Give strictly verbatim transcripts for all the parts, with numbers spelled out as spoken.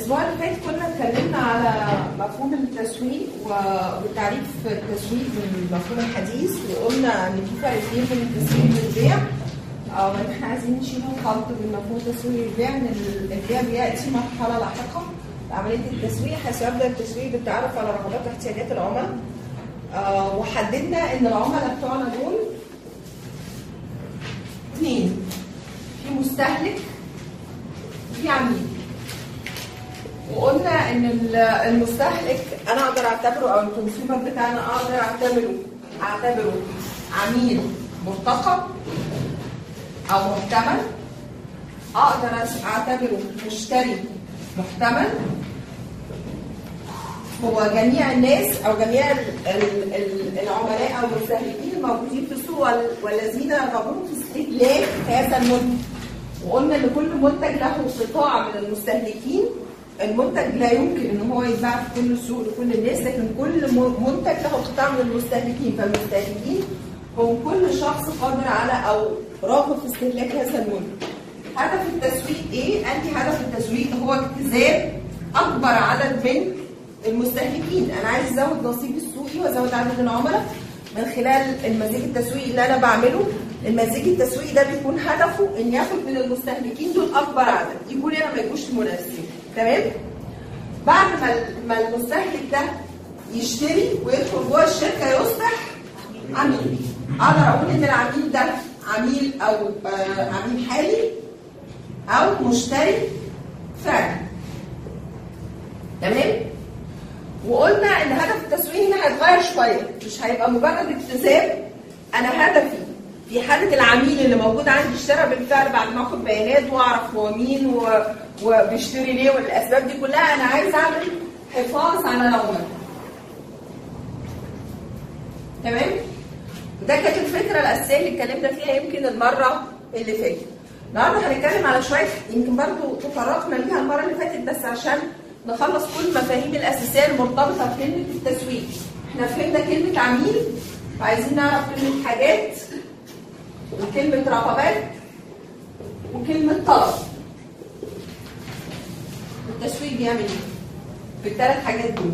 الاسبوع اللي فات كنا اتكلمنا على مفهوم التسويق وتعريف التسويق بالمفهوم الحديث، وقلنا ان في فرق كبير بين التسويق والبيع، وان احنا عايزين نشيل الخلط بين مفهوم التسويق والبيع، ان البيع بياتي مرحله لاحقه لعمليه التسويق، حيث يبدا التسويق بالتعرف على رغبات واحتياجات العملاء. آه وحددنا ان العملاء بتوعنا دول اثنين، في مستهلك وفي عميل. وقلنا ان المستهلك انا اقدر اعتبره، او الكونسيومر بتاعنا اقدر اعتبره اعتبره عميل مرتقب او محتمل، اقدر اعتبره مشتري محتمل، هو جميع الناس او جميع العملاء او المستهلكين الموجودين في السوق والذين يرغبون في استهلاك هذا المنتج. وقلنا ان كل منتج له قطاع من المستهلكين، المنتج لا يمكن ان هو يتباع في كل السوق لكل الناس، لكن كل منتج له قطاع من المستهلكين، فالمستهلكين هم كل شخص قادر على او راغب في استهلاك هذا المنتج. هدف التسويق ايه؟ عندي هدف التسويق هو اجتذاب اكبر عدد من المستهلكين. انا عايز ازود نصيبي السوقي وازود عدد العملاء من خلال المزيج التسويقي اللي انا بعمله. المزيج التسويقي ده بيكون هدفه ان ياخد من المستهلكين دول اكبر عدد، يكون هنا ما يجوش المنافسين. تمام؟ بعد ما ما المستهلك ده يشتري ويدخل جوه الشركه يصبح عميل. اقدر اقول ان العميل ده عميل او آه عميل حالي او مشتري فعلي. تمام؟ وقلنا ان هدف التسويق هنا هيتغير شويه، مش هيبقى مجرد اجتذاب. انا هدفي في حاله العميل اللي موجود عندي اشترى بالفعل بعد ما اخد بيانات واعرف هو مين و... وبيشتري ليه والاسباب دي كلها، انا عايز اعمل حفاظ على العملاء. تمام؟ ده كانت الفكره الاساسيه اللي اتكلمنا فيها يمكن المره اللي فاتت. النهارده هنتكلم على شويه يمكن برضه تطرقنا ليها المره اللي فاتت، بس عشان نخلص كل المفاهيم الاساسيه المرتبطه بكلمه التسويق. احنا فهمنا كلمه عميل، وعايزين نعرف كلمه حاجات وكلمه رغبات وكلمه طلب. التسويق بيعمل ايه؟ بالثلاث حاجات دول.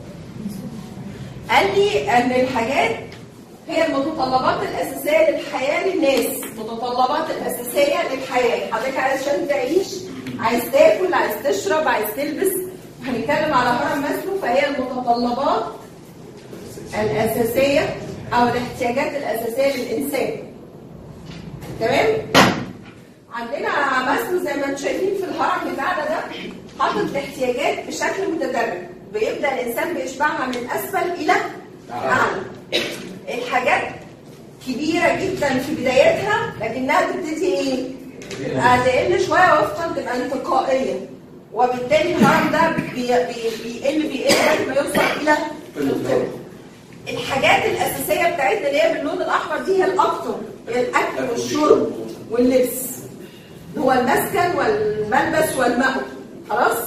قال لي ان الحاجات هي المتطلبات الاساسيه للحياه للناس، المتطلبات الاساسيه للحياه. حضرتك علشان تعيش عايز تاكل، عايز تشرب، عايز تلبس. هنتكلم على هرم ماسلو، فهي المتطلبات الاساسيه او الاحتياجات الاساسيه للانسان. تمام؟ عندنا ماسلو زي ما انتم شايفين في الهرم بتاعنا ده حاطط الاحتياجات بشكل متدرج، بيبدا الانسان بيشبعها من اسفل الى اعلى. الحاجات كبيره جدا في بدايتها، لكنها تبتدي ايه؟ تقل شويه وفقا تبقى انتقائيه، وبالتالي الهرم ده بيقل بيقل لغايه ما يوصل الى القمه. الحاجات الاساسيه بتاعتنا اللي هي باللون الاحمر دي هي الاكثر، هي الاكل والشرب واللبس، هو المسكن والملبس والمأوى. خلاص؟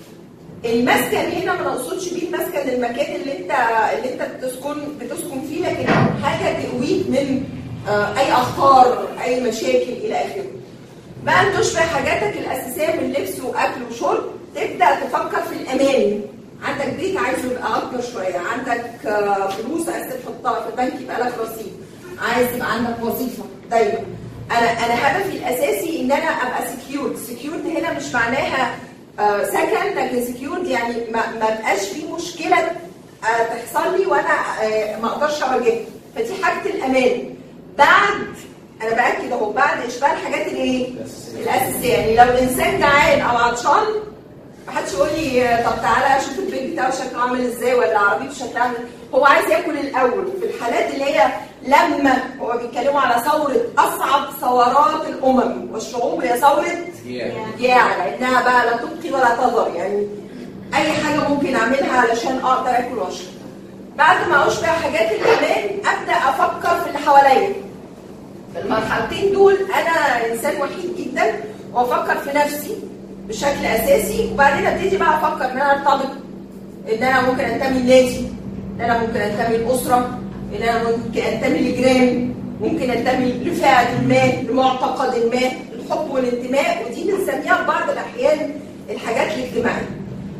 المسكن هنا ما نقصدش بيه المسكن المكان اللي انت اللي انت بتسكن بتسكن فيه، لكن حاجه تقويك من آه اي اخطار، اي مشاكل الى اخره. بقى ان تشبع حاجاتك الاساسيه من لبس واكل وشرب، تبدا تفكر في الامان. عندك بيت عايزه يبقى اكبر شويه، عندك آه فلوس عايز تحطها في البنك يبقى لك رصيد، عايز يبقى عندك وظيفه دايما. انا انا هدفي الاساسي ان انا ابقى سكيورد. سكيورد هنا مش معناها آه سكن، لكن سكيورد يعني ما, ما بقاش في مشكله آه تحصل لي وانا آه ما اقدرش اواجهها، فدي حاجه الامان. بعد انا باكد اهو، بعد اشباع الحاجات الايه؟ الاساسيه. يعني لو الانسان جعان او عطشان ما حدش يقول لي طب تعالى شوف البيت بتاعه شكله عامل ازاي ولا عربيته شكلها عامل، هو عايز ياكل الاول. في الحالات اللي هي لما هو بيتكلموا على ثوره اصعب ثورات الامم والشعوب، هي ثوره جياع، لانها بقى لا تبقي ولا تذر، يعني اي حاجه ممكن اعملها علشان اقدر اكل واشرب. بعد ما اشبع حاجات الامان ابدا افكر في اللي حواليا. في المرحلتين دول انا انسان وحيد جدا، وافكر في نفسي بشكل اساسي، وبعدين ابتدي بقى افكر ان انا ارتبط، ان انا ممكن انتمي لنادي، ان انا ممكن انتمي لاسره، ان انا ممكن انتمي لجيران، ممكن انتمي لفئه ما، لمعتقد ما، الحب والانتماء، ودي بنسميها في بعض الاحيان الحاجات الاجتماعيه.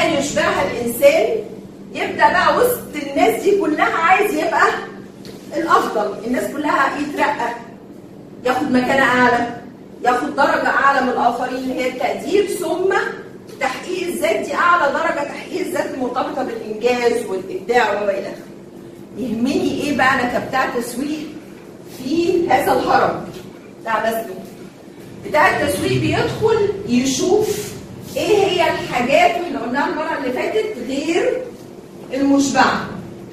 عشان يشبعها الانسان يبدا بقى وسط الناس دي كلها عايز يبقى الافضل، الناس كلها يترقى، ياخد مكانه اعلى، ياخد درجه اعلى من الاخرين اللي هي التقدير، ثم تحقيق الذات دي اعلى درجه، تحقيق الذات المرتبطه بالانجاز والابداع والى اخره. يهمني ايه بقى انا كبتاع تسويق في هذا الهرم بتاع ماسلو؟ بتاع التسويق بيدخل يشوف ايه هي الحاجات اللي قلناها المره اللي فاتت غير المشبعه.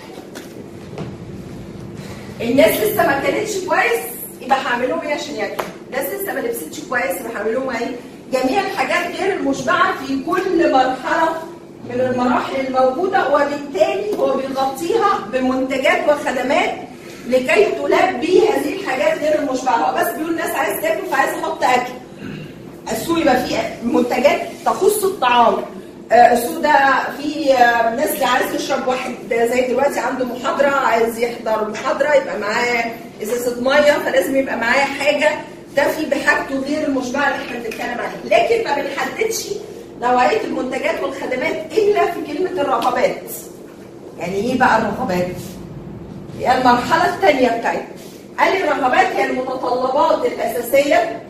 الناس لسه ما كانتش كويس يبقى هعمل لهم ايه عشان ياكلوا؟ الناس لسه ما لبستش كويس يبقى هعمل لهم ايه؟ جميع الحاجات غير المشبعه في كل مرحله من المراحل الموجوده، وبالتالي هو بيغطيها بمنتجات وخدمات لكي تلبي هذه الحاجات غير المشبعه. هو بس بيقول الناس عايز تاكل فعايز احط اكل. السوق يبقى فيه منتجات تخص الطعام، السوق ده فيه ناس عايز تشرب، واحد زي دلوقتي عنده محاضره عايز يحضر محاضره يبقى معاه ازازه ميه، فلازم يبقى معاه حاجه تفي بحاجته غير المشبعه اللي احنا بنتكلم عليها. لكن ما بنحددش نوعيه المنتجات والخدمات الا في كلمه الرغبات. يعني ايه بقى الرغبات؟ هي المرحله الثانيه بتاعتنا. قال لي الرغبات هي المتطلبات الاساسيه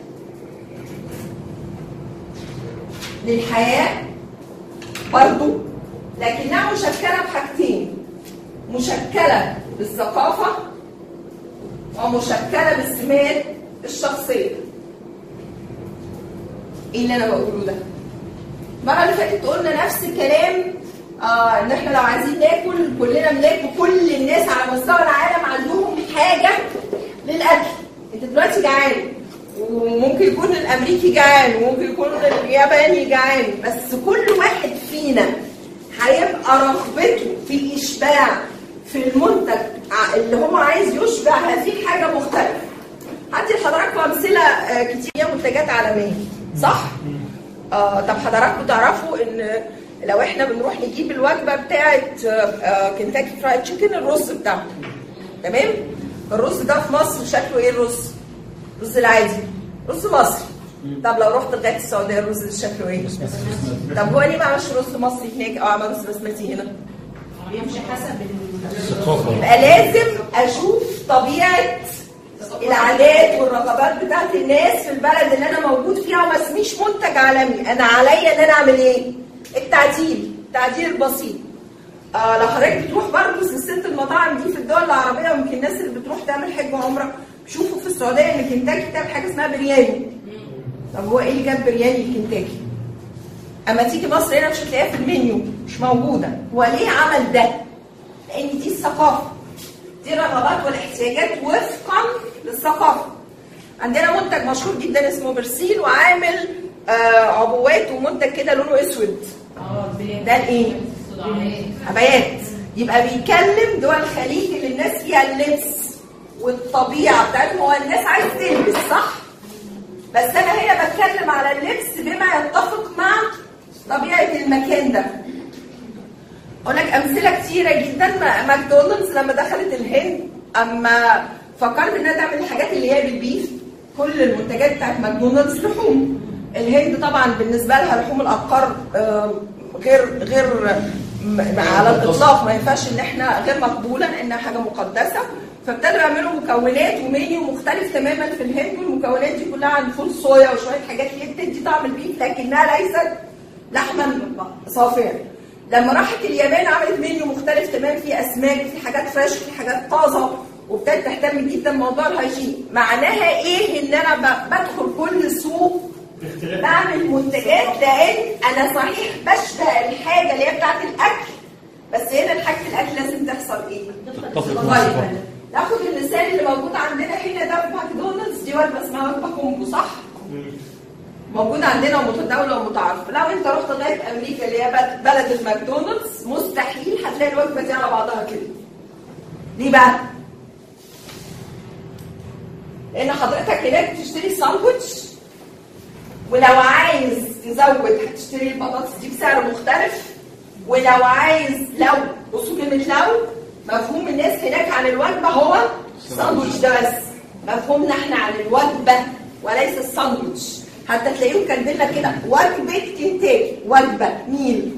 للحياه برضو، لكنها مشكله بحاجتين، مشكله بالثقافه ومشكله بالسمات الشخصيه. ايه اللي انا بقوله ده؟ المره اللي فاتت قلنا نفس الكلام، آه ان احنا لو عايزين ناكل كلنا بناكل، كل الناس على مستوى العالم عندهم حاجه للاكل. انت دلوقتي جعان، وممكن يكون الامريكي جعان، وممكن يكون الياباني جعان، بس كل واحد فينا هيبقى رغبته في الاشباع في المنتج اللي هو عايز يشبع هذه الحاجه مختلفه. هدي لحضراتكم امثله كتير منتجات عالميه، صح؟ آه طب حضراتكم تعرفوا ان لو احنا بنروح نجيب الوجبه بتاعه آه كنتاكي فرايد تشيكن، الرز بتاعته تمام؟ الرز ده في مصر شكله ايه الرز؟ الرز العادي، رز مصري. طب لو رحت لغايه السعوديه الرز ده شكله ايه؟ طب هو ليه ما عملش رز مصري هناك او عمل رز بسمتي هنا؟ يمشي حسب الثقافه. يبقى لازم اشوف طبيعه العادات والرغبات بتاعت الناس في البلد اللي انا موجود فيها، وما اسميش منتج عالمي. انا عليا ان انا اعمل ايه؟ التعديل، التعديل البسيط. آه لو حضرتك بتروح برضه سلسله المطاعم دي في الدول العربيه، ويمكن الناس اللي بتروح تعمل حج وعمره بيشوفوا في السعوديه ان كنتاكي بتعمل حاجه اسمها برياني. طب هو ايه اللي جاب برياني لكنتاكي؟ اما تيجي مصر هنا مش هتلاقيها في المنيو، مش موجوده. هو ليه عمل ده؟ لان دي الثقافه، دي الرغبات والاحتياجات وفقا للثقافه. عندنا منتج مشهور جدا اسمه برسيل، وعامل آه عبوات ومنتج كده لونه اسود. اه ده الايه؟ عبايات. يبقى بيكلم دول الخليج اللي الناس فيها اللبس والطبيعه بتاعتهم، هو الناس عايز تلبس صح؟ بس انا هنا بتكلم على اللبس بما يتفق مع طبيعه المكان ده. اقول لك امثله كتيره جدا. ماكدونالدز لما دخلت الهند اما فكرت انها تعمل الحاجات اللي هي بالبيف، كل المنتجات بتاعت ماكدونالدز لحوم. الهند طبعا بالنسبه لها لحوم الابقار غير غير على الاطلاق، ما ينفعش ان احنا غير مقبوله لانها حاجه مقدسه. فابتدوا يعملوا مكونات ومنيو مختلف تماما في الهند، والمكونات دي كلها عن فول صويا وشويه حاجات اللي بتدي طعم البيف لكنها ليست لحما صافيا. لما راحت اليابان عملت منيو مختلف تماما، فيه اسماك، فيه حاجات فريش، فيه حاجات طازه، وابتدت تهتم جدا بموضوع الهيجين. معناها ايه؟ ان انا بدخل كل سوق بعمل منتجات، لان انا صحيح بشبه الحاجه اللي هي بتاعت الاكل، بس هنا حاجه الاكل لازم تحصل ايه؟ طيب ناخد المثال اللي موجود عندنا هنا ده في ماكدونالدز، دي وجبه اسمها وجبه كومبو صح؟ موجود عندنا ومتداوله ومتعارفه. لو انت رحت لغايه امريكا اللي هي بلد الماكدونالدز مستحيل هتلاقي الوجبه دي على بعضها كده. ليه بقى؟ لان حضرتك هناك بتشتري ساندوتش، ولو عايز تزود هتشتري البطاطس دي بسعر مختلف، ولو عايز لو بصوا كلمه لو مفهوم الناس هناك عن الوجبه هو الساندوتش ده بس. مفهومنا احنا عن الوجبه وليس الساندوتش. حتى تلاقيهم كاتبين لك كده وجبه كنتاكي، وجبه ميل.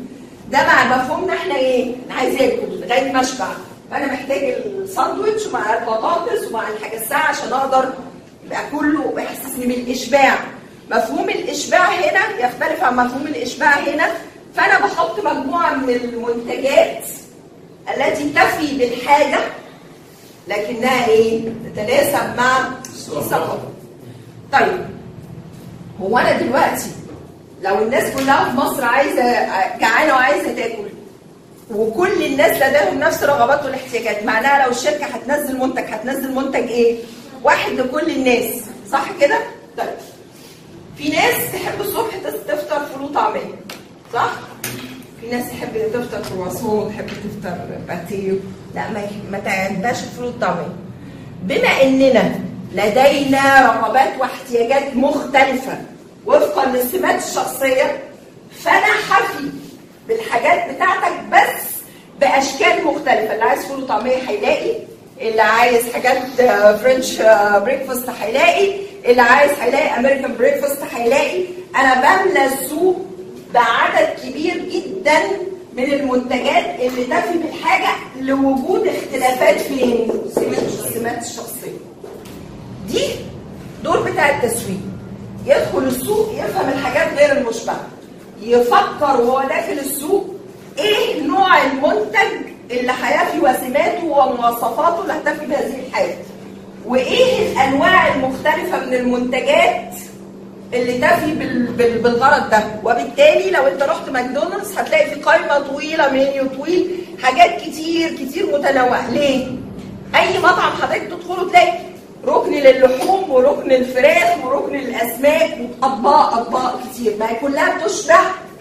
ده مع مفهومنا احنا ايه؟ انا عايز اكل لغايه ما اشبع، فانا محتاج الساندوتش مع البطاطس ومع الحاجه الساعه عشان اقدر يبقى كله بيحسسني بالاشباع. مفهوم الاشباع هنا يختلف عن مفهوم الاشباع هنا، فانا بحط مجموعه من المنتجات التي تفي بالحاجه لكنها ايه؟ تتناسب مع الثقافه. طيب هو انا دلوقتي لو الناس كلها في مصر عايزه جعانه وعايزه تاكل وكل الناس لديهم نفس الرغبات والاحتياجات، معناها لو الشركه هتنزل منتج هتنزل منتج ايه؟ واحد لكل الناس، صح كده؟ طيب في ناس تحب الصبح تفطر فول وطعميه، صح؟ في ناس تحب تفطر كرواسون، تحب تفطر باتيه، لا ما ما تعبناش الفول والطعميه. بما اننا لدينا رغبات واحتياجات مختلفه وفقا للسمات الشخصيه، فانا حفي بالحاجات بتاعتك بس باشكال مختلفه. اللي عايز فول وطعميه هيلاقي، اللي عايز حاجات فرنش بريكفاست هيلاقي، اللي عايز هيلاقي امريكان بريكفاست هيلاقي. انا بملى السوق بعدد كبير جدا من المنتجات اللي تفي بالحاجه لوجود اختلافات في السمات الشخصيه. دي دور بتاع التسويق، يدخل السوق يفهم الحاجات غير المشبعه، يفكر وهو داخل السوق ايه نوع المنتج اللي هيفي وسماته ومواصفاته اللي هتفي بهذه الحاجه، وايه الانواع المختلفه من المنتجات اللي تفي بالغرض ده. وبالتالي لو انت رحت ماكدونالدز هتلاقي في قائمه طويله، منيو طويل، حاجات كتير كتير متنوعه. ليه؟ اي مطعم حضرتك تدخله تلاقي ركن للحوم وركن الفراخ وركن الاسماك واطباق اطباق كتير، ما هي كلها بتشبع،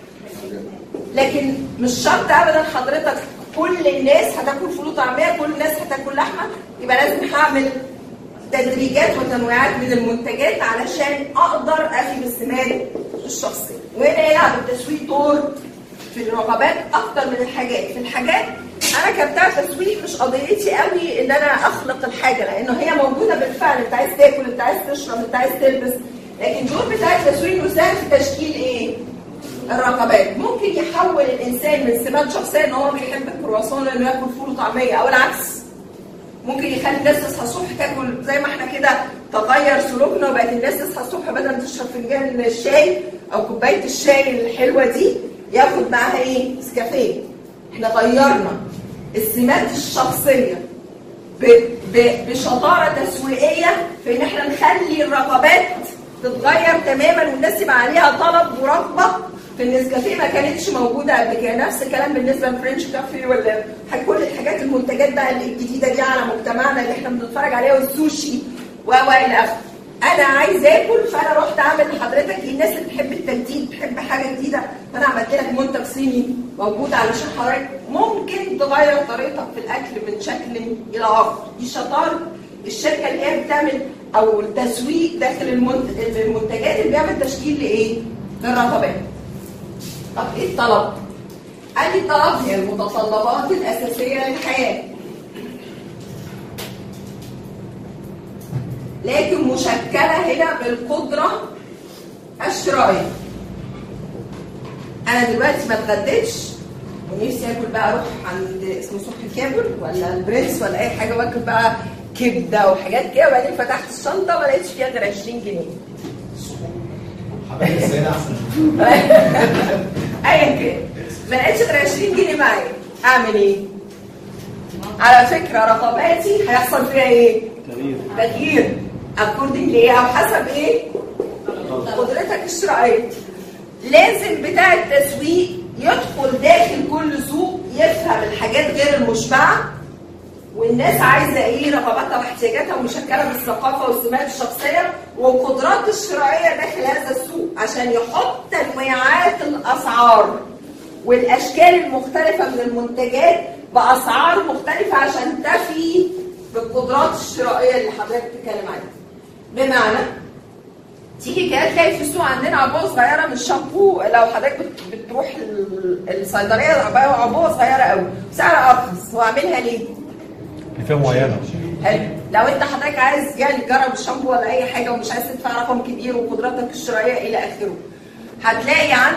لكن مش شرط ابدا حضرتك كل الناس هتاكل فول وطعميه، كل الناس هتاكل لحمه. يبقى لازم هعمل تدريجات وتنويعات من المنتجات علشان اقدر افي بالسمات الشخصيه. وهنا يلعب التسويق دور في الرغبات اكتر من الحاجات. في الحاجات انا كبتاع تسويق مش قضيتي قوي ان انا اخلق الحاجه، لانه هي موجوده بالفعل. انت عايز تاكل، انت عايز تشرب، انت عايز تلبس، لكن دور بتاع التسويق مساعد في تشكيل ايه؟ الرغبات. ممكن يحول الانسان من سمات شخصيه ان هو بيحب الكرواسون انه ياكل فول وطعميه، او العكس. ممكن يخلي الناس تصحى الصبح تاكل زي ما احنا كده تغير سلوكنا وبقت الناس تصحى الصبح بدل ما تشرب فنجان الشاي او كوبايه الشاي الحلوه دي ياخد معاها ايه؟ نسكافيه. احنا غيرنا السمات الشخصيه بشطاره تسويقيه في ان احنا نخلي الرغبات تتغير تماما والناس يبقى عليها طلب ورغبه. في النسكافيه ما كانتش موجوده قبل كده. نفس الكلام بالنسبه للفرنش كافي ولا كل الحاجات المنتجات بقى الجديده دي على مجتمعنا اللي احنا بنتفرج عليها، والسوشي و الى اخره. انا عايز اكل، فانا رحت اعمل لحضرتك الناس اللي بتحب التجديد، بتحب حاجه جديده، فانا عملت لك منتج صيني موجود علشان حضرتك ممكن تغير طريقتك في الاكل من شكل الى اخر. دي شطاره الشركه اللي هي بتعمل او التسويق داخل المنتجات اللي بيعمل تشكيل لايه؟ للرغبات. طب ايه الطلب؟ قال لي الطلب هي المتطلبات الاساسيه للحياه، لكن مشكله هنا بالقدره الشرائيه. انا دلوقتي ما اتغديتش ونفسي اكل بقى، اروح عند اسمه صبحي كابل ولا البرنس ولا اي حاجه واكل بقى كبده وحاجات كده، وبعدين فتحت الشنطه ما لقيتش فيها غير عشرين جنيه. حبايبي السيدة احسن. ايا كان ما لقيتش غير عشرين جنيه معايا، اعمل ايه؟ على فكره رغباتي هيحصل فيها ايه؟ تغيير تغيير اكوردنج لايه؟ او حسب ايه؟ قدرتك الشرائيه. لازم بتاع التسويق يدخل داخل كل سوق يفهم الحاجات غير المشبعه والناس عايزه ايه، رغباتها واحتياجاتها ومشكله بالثقافه والسمات الشخصيه والقدرات الشرائيه داخل هذا السوق، عشان يحط تنويعات الاسعار والاشكال المختلفه من المنتجات باسعار مختلفه عشان تفي بالقدرات الشرائيه اللي حضرتك بتتكلم عليها. بمعنى تيجي كده تلاقي في السوق عندنا عبوه صغيره من الشامبو، لو حضرتك بتروح الصيدليه عبوه صغيره قوي بسعر ارخص، هو عاملها ليه؟ فئه معينه. حلو. لو انت حضرتك عايز يعني تجرب الشامبو ولا اي حاجه ومش عايز تدفع رقم كبير وقدراتك الشرائيه الى اخره، هتلاقي عندك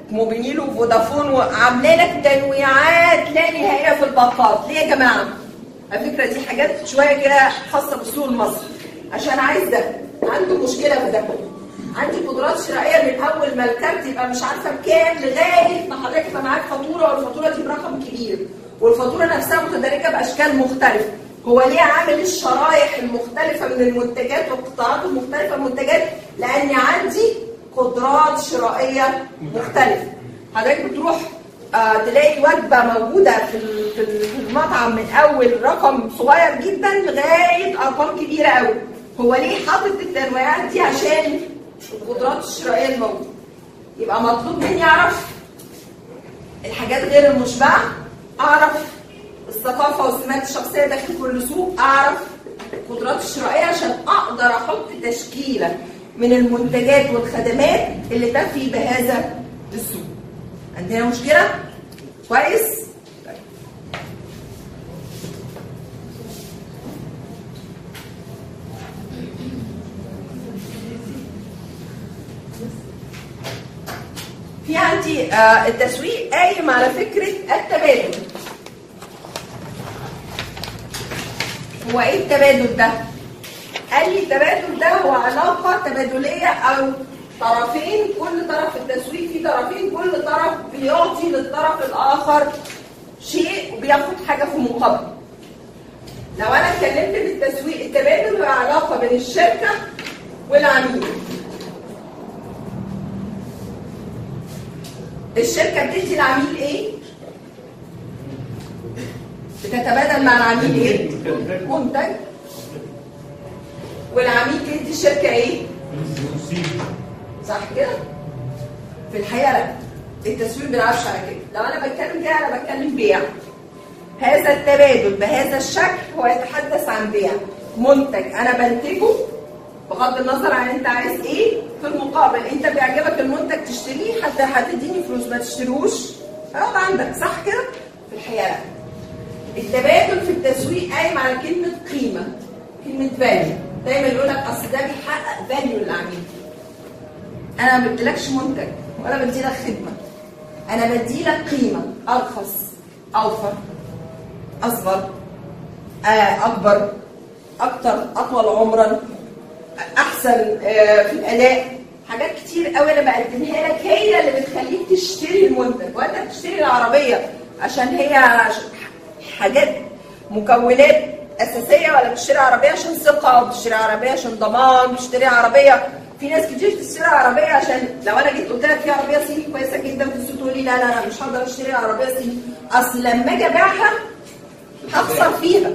موبينيل وفودافون وعامله لك تنويعات لا نهائيه في الباقات. ليه يا جماعه؟ على فكره دي حاجات شويه كده خاصه بالسوق المصري. عشان عايز ده عنده مشكله في ده، عندي قدرات شرائيه من اول ما الكارت يبقى مش عارفه بكام لغايه ما حضرتك يبقى معاك فاتوره والفاتوره دي برقم كبير والفاتوره نفسها متدرجه باشكال مختلفه. هو ليه عامل الشرايح المختلفه من المنتجات والقطاعات المختلفه من المنتجات؟ لان عندي قدرات شرائيه مختلفه. حضرتك بتروح آه تلاقي وجبه موجوده في في المطعم من اول رقم صغير جدا لغايه ارقام كبيره قوي. هو ليه حاطط التنويعات دي؟ عشان القدرات الشرائيه الموجوده. يبقى مطلوب مني اعرف الحاجات غير المشبعه، اعرف الثقافه والسمات الشخصيه داخل كل سوق، اعرف القدرات الشرائيه عشان اقدر احط تشكيله من المنتجات والخدمات اللي تفي بهذا السوق. عندنا مشكله؟ كويس؟ طيب. في عندي آه التسويق قايم على فكره التبادل. هو ايه التبادل ده؟ قال لي التبادل ده هو علاقه تبادليه او طرفين، كل طرف في التسويق فيه طرفين، كل طرف بيعطي للطرف الاخر شيء وبياخد حاجه في مقابل. لو انا اتكلمت في التسويق، التبادل هو علاقه بين الشركه والعميل. الشركه بتدي العميل ايه؟ بتتبادل مع العميل ايه؟ منتج. والعميل بيدي الشركه ايه؟ صح كده؟ في الحقيقه لا، التسويق ما بيلعبش على كده. لو انا بتكلم كده انا بتكلم بيع. هذا التبادل بهذا الشكل هو يتحدث عن بيع منتج انا بنتجه بغض النظر عن انت عايز ايه، في المقابل انت بيعجبك المنتج تشتريه، حتى هتديني فلوس، ما تشتروش هيقعد عندك. صح كده؟ في الحقيقه لا. التبادل في التسويق قايم على كلمه قيمه، كلمه فاليو. دايما يقول لك اصل ده بيحقق فاليو للعميل. انا ما بديلكش منتج ولا بديلك خدمه، انا بديلك قيمه ارخص، اوفر، اصغر، آه، اكبر، اكتر، اطول عمرا، احسن آه، في الاداء. حاجات كتير قوي انا بقدمها لك هي اللي بتخليك تشتري المنتج. وانت بتشتري العربيه عشان هي حاجات مكونات اساسيه، ولا بتشتري عربيه عشان ثقه، بتشتري عربيه عشان ضمان، بتشتري عربيه. في ناس كتير تشتري عربيه عشان لو انا جيت قلت لك في عربيه صيني كويسه جدا في تقول لي لا لا لا مش هقدر اشتري عربيه صيني، اصل لما اجي ابيعها هخسر فيها.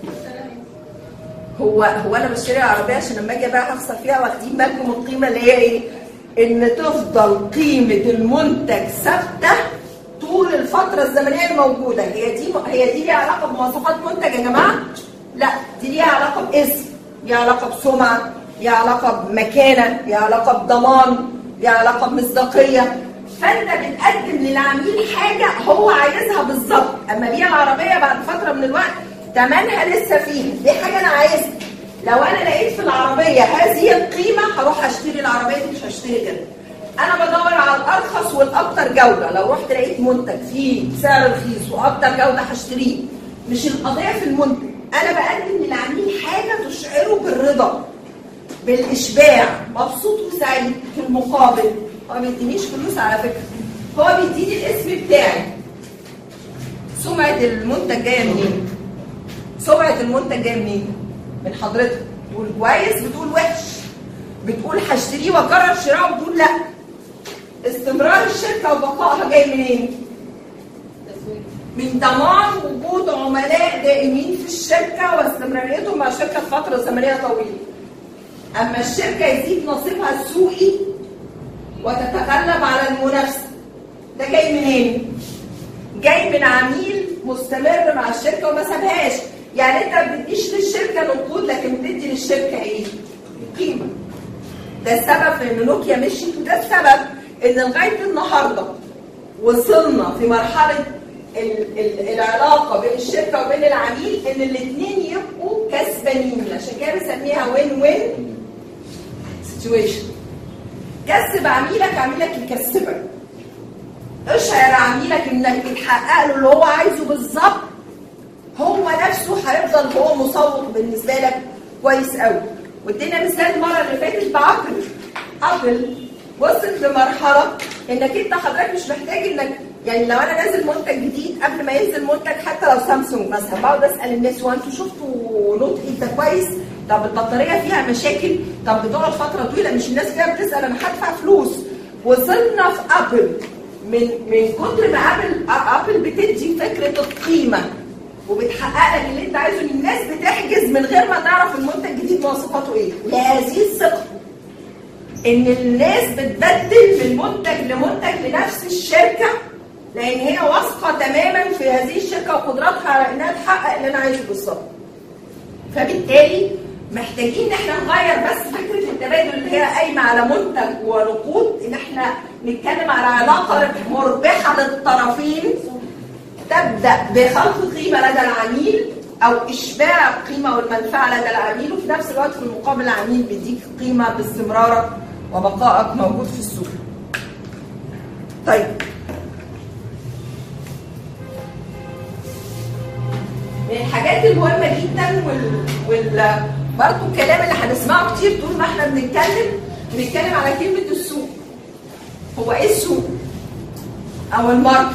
هو هو انا بشتري عربيه عشان لما اجي ابيعها هخسر فيها. واخدين بالكم القيمه اللي هي ايه؟ ان تفضل قيمه المنتج ثابته طول الفتره الزمنيه الموجوده. هي دي هي دي ليها علاقه بمواصفات منتج يا جماعه؟ لا، دي ليها علاقه باسم، ليها علاقه بسمعه، ليها علاقه بمكانه، ليها علاقه بضمان، ليها علاقه بمصداقيه. فانت بتقدم للعميل حاجه هو عايزها بالظبط. اما بيع العربيه بعد فتره من الوقت ثمنها لسه فيه، دي حاجه انا عايزها. لو انا لقيت في العربيه هذه القيمه هروح اشتري العربيه دي، مش هشتري كده. انا بدور على الارخص والاكثر جوده. لو رحت لقيت منتج فيه سعر رخيص واكثر جوده هشتريه. مش القضيه في المنتج، انا بقدم للعميل حاجه تشعره بالرضا، بالاشباع، مبسوط وسعيد. في المقابل هو ما بيدينيش فلوس على فكره، هو بيديني الاسم بتاعي. سمعه المنتج جايه منين؟ سمعه المنتج جايه منين؟ من حضرتك. بتقول كويس، بتقول وحش، بتقول هشتريه واكرر شراءه، بتقول لا. استمرار الشركه وبقائها جاي منين؟ من ضمان وجود عملاء دائمين في الشركه واستمراريتهم مع الشركه لفتره زمنيه طويله. اما الشركه يزيد نصيبها السوقي وتتغلب على المنافسه، ده جاي منين؟ جاي من عميل مستمر مع الشركه وما سابهاش. يعني انت ما بتديش للشركه نقود، لكن بتدي للشركه ايه؟ قيمه. ده السبب في ان نوكيا مشيت، وده السبب ان لغايه النهارده وصلنا في مرحله ال ال العلاقه بين الشركه وبين العميل ان الاثنين يبقوا كسبانين. عشان كده بنسميها وين وين سيتويشن. كسب عميلك، عميلك يكسبك. اشعر عميلك انك بتحقق له اللي هو عايزه بالظبط، هو نفسه هيفضل هو مسوق بالنسبه لك كويس قوي. وادينا مثال المره اللي فاتت بابل. ابل وصلت لمرحله انك انت حضرتك مش محتاج انك يعني لو انا نازل منتج جديد قبل ما ينزل منتج حتى لو سامسونج مثلا بقعد اسال الناس هو انتوا شفتوا نوت ايه ده كويس؟ طب البطاريه فيها مشاكل؟ طب بتقعد فتره طويله؟ مش الناس كده بتسال انا هدفع فلوس. وصلنا في ابل من من كتر ما ابل ابل بتدي فكره القيمه وبتحقق لك اللي انت عايزه، ان الناس بتحجز من غير ما تعرف المنتج الجديد مواصفاته ايه. لهذه الثقه ان الناس بتبدل من منتج لمنتج لنفس الشركه لان هي واثقه تماما في هذه الشركه وقدراتها على انها تحقق اللي انا عايزه بالظبط. فبالتالي محتاجين ان احنا نغير بس فكره التبادل اللي هي قايمه على منتج ونقود، ان احنا نتكلم على علاقه مربحه للطرفين تبدا بخلق قيمه لدى العميل او اشباع القيمه والمنفعه لدى العميل، وفي نفس الوقت في المقابل العميل بيديك قيمه باستمرارك وبقائك موجود في السوق. طيب من الحاجات المهمه جدا وال, وال... برضه الكلام اللي هنسمعه كتير طول ما احنا بنتكلم بنتكلم على كلمه السوق. هو ايه السوق؟ او الماركت.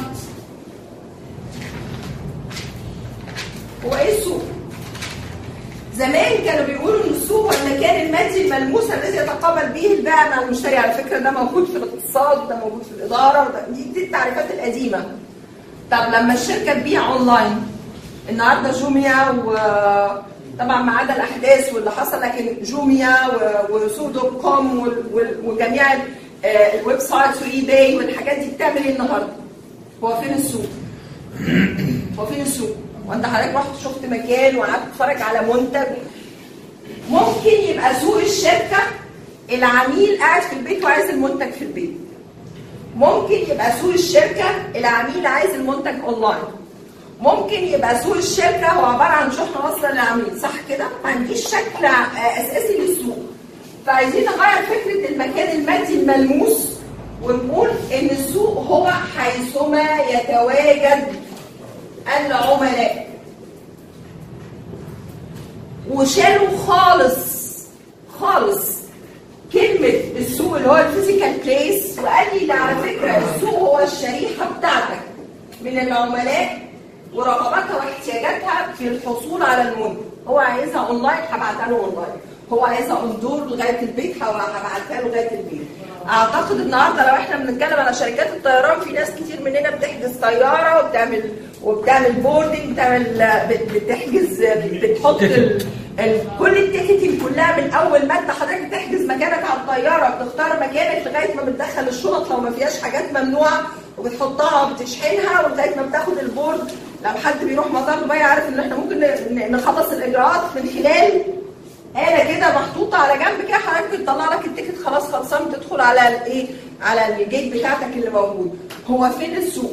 هو ايه السوق؟ زمان كانوا بيقولوا ان السوق هو المكان المادي الملموس الذي يتقابل به البائع مع المشتري. على فكره ده موجود في الاقتصاد وده موجود في الاداره وده دي التعريفات القديمه. طب لما الشركه تبيع اونلاين النهارده جوميا وطبعا ما عدا الاحداث واللي حصل، لكن جوميا وسوق دوت كوم وجميع الويب سايتس واي باي والحاجات دي بتعمل ايه النهارده؟ هو فين السوق؟ هو فين السوق؟ وانت حضرتك رحت شفت مكان وقعدت تتفرج على منتج. ممكن يبقى سوق الشركه العميل قاعد في البيت وعايز المنتج في البيت. ممكن يبقى سوق الشركه العميل عايز المنتج اونلاين. ممكن يبقى سوق الشركه هو عباره عن شحنه واصله للعميل، صح كده؟ ما عنديش شكل اساسي للسوق. فعايزين نغير فكره المكان المادي الملموس ونقول ان السوق هو حيثما يتواجد العملاء. وشالوا خالص خالص كلمه السوق اللي هو الفيزيكال بليس، وقال لي ده على فكره السوق هو الشريحه بتاعتك من العملاء ورغباتها واحتياجاتها في الحصول على المنتج. هو عايزها اونلاين هبعتها له اونلاين، هو عايزها اون دور لغايه البيت هبعتها له لغايه البيت. اعتقد النهارده لو احنا بنتكلم على شركات الطيران في ناس كتير مننا بتحجز طياره وبتعمل وبتعمل بوردنج، بتعمل بتحجز بتحط ال... ال... كل التيكتنج كلها من اول ما انت حضرتك بتحجز مكانك على الطياره، بتختار مكانك لغايه ما بتدخل الشنط لو ما فيهاش حاجات ممنوعه وبتحطها وبتشحنها ولغايه ما بتاخد البورد. لو حد بيروح مطار دبي عارف ان احنا ممكن نخلص الاجراءات من خلال آلة كده محطوطه على جنب كده، حضرتك بتطلع لك التيكت خلاص خلصان تدخل على الايه؟ على الجيت بتاعتك اللي موجود. هو فين السوق؟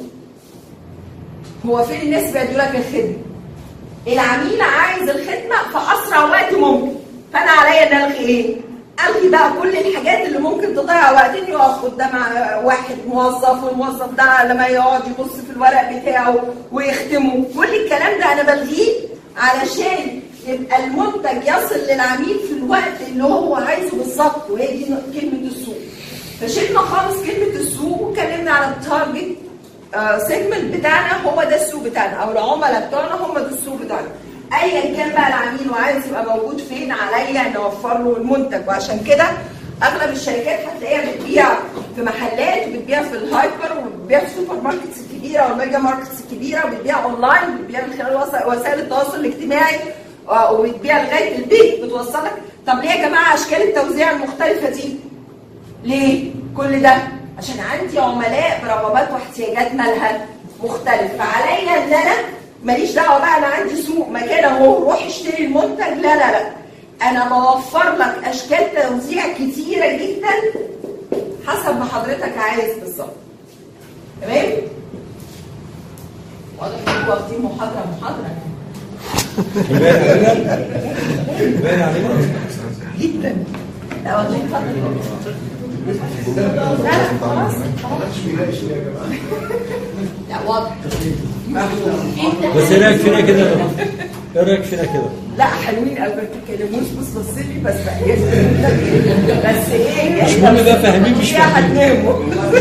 هو فين الناس بيدوا لك الخدمه؟ العميل عايز الخدمه في اسرع وقت ممكن، فانا عليا ان الغي ايه؟ الغي بقى كل الحاجات اللي ممكن تضيع وقت، انه يقف قدام واحد موظف والموظف ده لما يقعد يبص في الورق بتاعه ويختمه، كل الكلام ده انا بلغيه علشان يبقى المنتج يصل للعميل في الوقت اللي هو عايزه بالظبط. وهي دي كلمه السوق. فشلنا خالص كلمه السوق واتكلمنا على التارجت سيجمنت بتاعنا، هو ده السوق بتاعنا او العملاء بتوعنا هم ده السوق بتاعنا. ايا كان بقى العميل وعايز يبقى موجود فين عليا ان اوفر له المنتج. وعشان كده اغلب الشركات هتلاقيها بتبيع في محلات وبتبيع في الهايبر وبتبيع في السوبر ماركتس الكبيره والميجا ماركتس الكبيره وبتبيع اونلاين وبتبيع من خلال وسائل التواصل الاجتماعي وبتبيع لغايه البيت بتوصلك. طب ليه يا جماعه اشكال التوزيع المختلفه دي؟ ليه كل ده؟ عشان عندي عملاء برغبات واحتياجات مالها مختلفه، فعليا ان انا ماليش دعوه بقى انا عندي سوق مكان اهو روح اشتري المنتج، لا لا لا، انا بوفر لك اشكال توزيع كتيره جدا حسب ما حضرتك عايز بالظبط. تمام؟ واضح انكم واخدين محاضره محاضره باين علينا جدا. لا واخدين محاضره لا خلاص لا واضح. بس ايه رايك فينا كده؟ ايه رايك فينا كده؟ لا حلوين قوي ما تتكلموش بص بص لي بس بقى بس ايه مش مهم بقى فاهمين مش فاهمين. هتناموا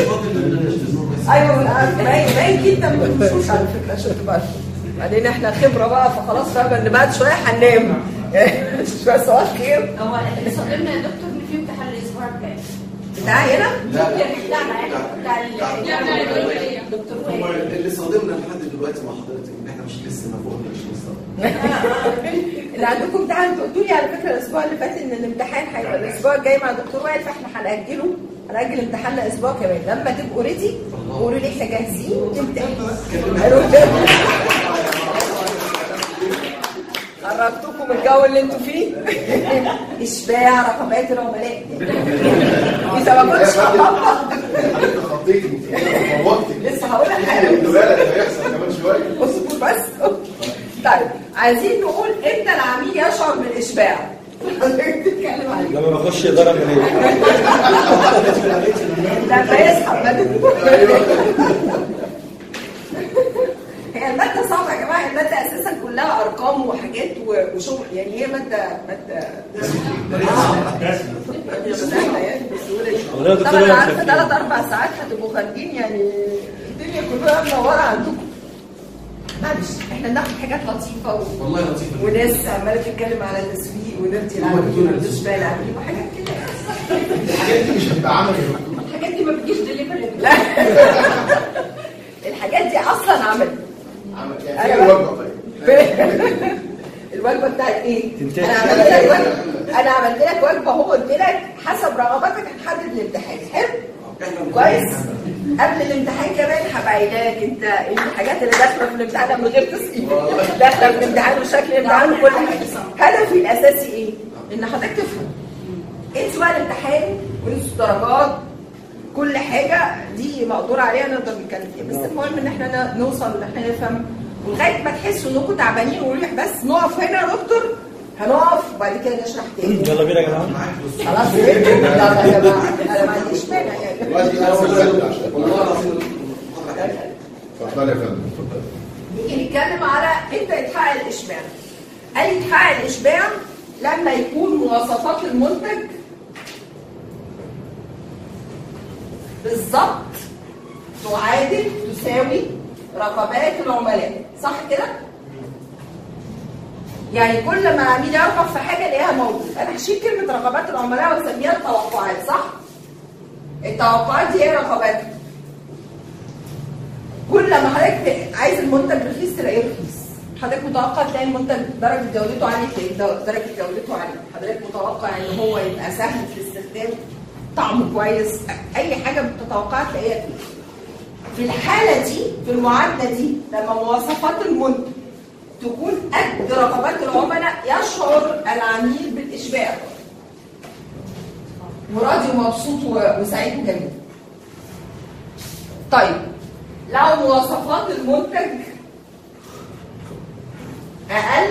ايوه باين باين جدا ما بتمشوش على فكره عشان تبقى بعدين احنا خبره بقى فخلاص فاهمه ان بعد شويه هننام شويه سؤال خير. هو اللي صادمنا يا دكتور ان في امتحان الاسبوع الجاي بتاع هنا؟ لا لا بتاع دكتور وائل اللي صادمنا لحد دلوقتي مع حضرتك ان احنا مش لسه ما فوقناش لسه. اللي عندكم امتحان انتوا قلتوا لي على فكره الاسبوع اللي فات ان الامتحان هيبقى الاسبوع الجاي مع دكتور وائل فاحنا هنأجله هنأجل امتحاننا اسبوع كمان لما تبقوا ريدي قولوا لي احنا جاهزين ونمتحن. خرجتكم الجو اللي انتوا فيه اشباع رقبات العملاء اذا ما كنتش خطيتني فوقتك لسه هقول لك حاجه هيحصل كمان شويه اصبر بس. طيب عايزين نقول امتى العميل يشعر بالاشباع؟ حضرتك بتتكلم عليه لما بخش اداره ماليه لما يسحب هي المادة صعبة يا جماعة. المادة أساسا كلها أرقام وحاجات وشغل يعني هي مادة مادة مش سهلة يعني بالسهولة دي. طبعا عارفة ثلاث أربع ساعات هتبقوا خارجين يعني الدنيا كلها منورة عندكم. معلش احنا بناخد حاجات لطيفة و... والله لطيفة وناس عمالة تتكلم على تسويق ونرضي العميل ونشبع العميل وحاجات كده. الحاجات دي مش هتبقى عمل الحاجات دي ما بتجيش دليفري. لا الحاجات دي أصلا عمل يعني ايه الوجبه طيب؟ الوجبه بتاعت ايه؟ انا عملت لك وجبه انا عملت لك وجبه هو قلت لك حسب رغباتك هتحدد الامتحان. حلو؟ كويس؟ قبل الامتحان كمان هبقى قايله لك انت الحاجات اللي داخله في الامتحان من غير تسقيط داخله في الامتحان وشكل الامتحان وكل حاجه. هدفي الاساسي ايه؟ ان حضرتك تفهم. انسوا بقى الامتحان وانسوا الدرجات كل حاجه دي مقدور عليها نقدر نتكلم فيها بس المهم ان احنا نوصل ان احنا نفهم ولغايه ما تحسوا انكم تعبانين ونقول بس نقف هنا يا دكتور هنقف وبعد كده نشرح تاني. يلا بينا يا جماعه. خلاص يلا يا جماعه انا ما عنديش مانع يعني. والله العظيم اتفضل يا فندم اتفضل. نيجي نتكلم على امتى يتحقق الاشباع. قال يتحقق الاشباع لما يكون مواصفات المنتج بالظبط تعادل تساوي رغبات العملاء. صح كده؟ يعني كل ما العميل يرغب في حاجه الاقيها موجود. انا هشيل كلمه رغبات العملاء واسميها التوقعات. صح؟ التوقعات دي هي رغبات. كل ما حضرتك عايز المنتج رخيص تلاقيه رخيص. حضرتك متوقع تلاقي المنتج درجه جودته عاليه تلاقي درجه جودته عاليه. حضرتك متوقع ان هو يبقى سهل في الاستخدام طعمه كويس اي حاجه بتتوقعها تلاقيها فيه. في الحاله دي في المعادله دي لما مواصفات المنتج تكون قد رغبات العملاء يشعر العميل بالاشباع وراضي ومبسوط وسعيد وجميل. طيب لو مواصفات المنتج اقل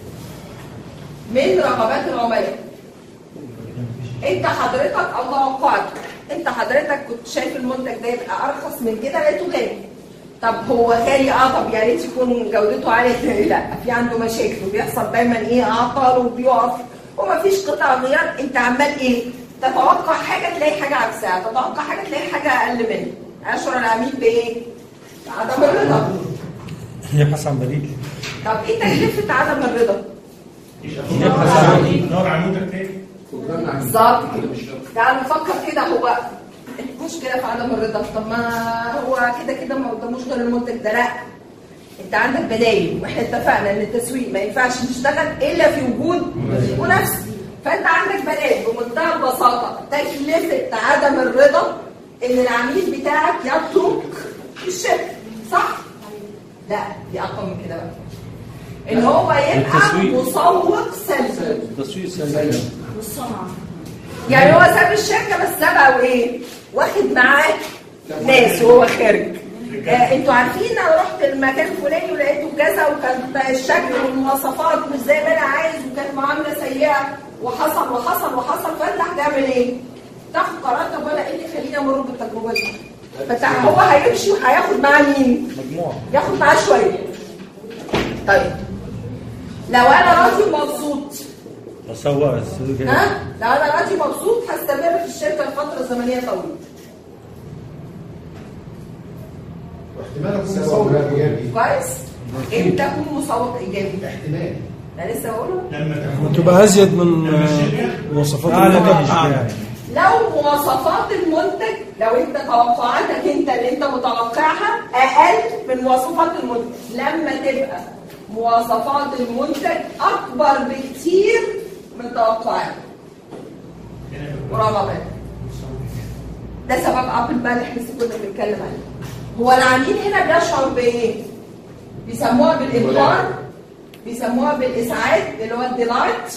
من رغبات العملاء انت حضرتك او توقعته انت حضرتك كنت شايف المنتج ده يبقى ارخص من كده لقيته غالي. طب هو غالي اه طب يا ريت يكون جودته عاليه. لا في عنده مشاكل وبيحصل دايما ايه اعطال وبيقف ومفيش قطع غيار. انت عمال ايه تتوقع حاجه تلاقي حاجه عكسها تتوقع حاجه تلاقي حاجه اقل منها. اشعر العميل بايه؟ عدم الرضا. يبحث عن بديل. طب ايه تكلفه عدم الرضا؟ يبحث عن دور على منتج تاني بالظبط كده. تعالوا نفكر كده هو المشكله في عدم الرضا. طب ما هو كده كده ما قداموش غير المنتج ده. لا انت عندك بدايل واحنا اتفقنا ان التسويق ما ينفعش نشتغل الا في وجود منافسه. فانت عندك بدايل بمنتهى البساطه. تكلفه عدم الرضا ان العميل بتاعك يترك الشركه. صح؟ لا دي اقوى من كده بقى. ان هو يبقى مسوق سلبي. تسويق سلبي. والصنعه يعني هو ساب الشركه بس سابها وايه؟ واخد معاه ناس وهو خارج. آه انتوا عارفين انا رحت المكان الفلاني ولقيته كذا وكان الشكل والمواصفات مش زي ما انا عايز وكانت معامله سيئه وحصل وحصل وحصل. فانت هتعمل ايه؟ تاخد قرار طب ولا ايه اللي يخليني امر بالتجربه دي؟ فهو هيمشي وهياخد معاه مين؟ مجموعه ياخد معاه شويه. طيب لو انا راضي ومبسوط اسوق كده. ها؟ لو انا راضي ومبسوط هستمر في الشركه لفتره زمنيه طويله. واحتمال اكون مسوق ايجابي. كويس؟ امتى اكون مسوق ايجابي؟ احتمال. انا لسه بقوله؟ لما تبقى ازيد من مواصفات المنتج. لو مواصفات المنتج، لو انت توقعاتك انت اللي انت متوقعها اقل من مواصفات المنتج، لما تبقى مواصفات المنتج اكبر بكتير من توقعاتك ورغباتك. ده سبب اب الملح اللي كنا بنتكلم عليه. هو العميل هنا بيشعر بايه؟ بيسموها بالابهار، بيسموها بالاسعاد اللي هو الديلايت.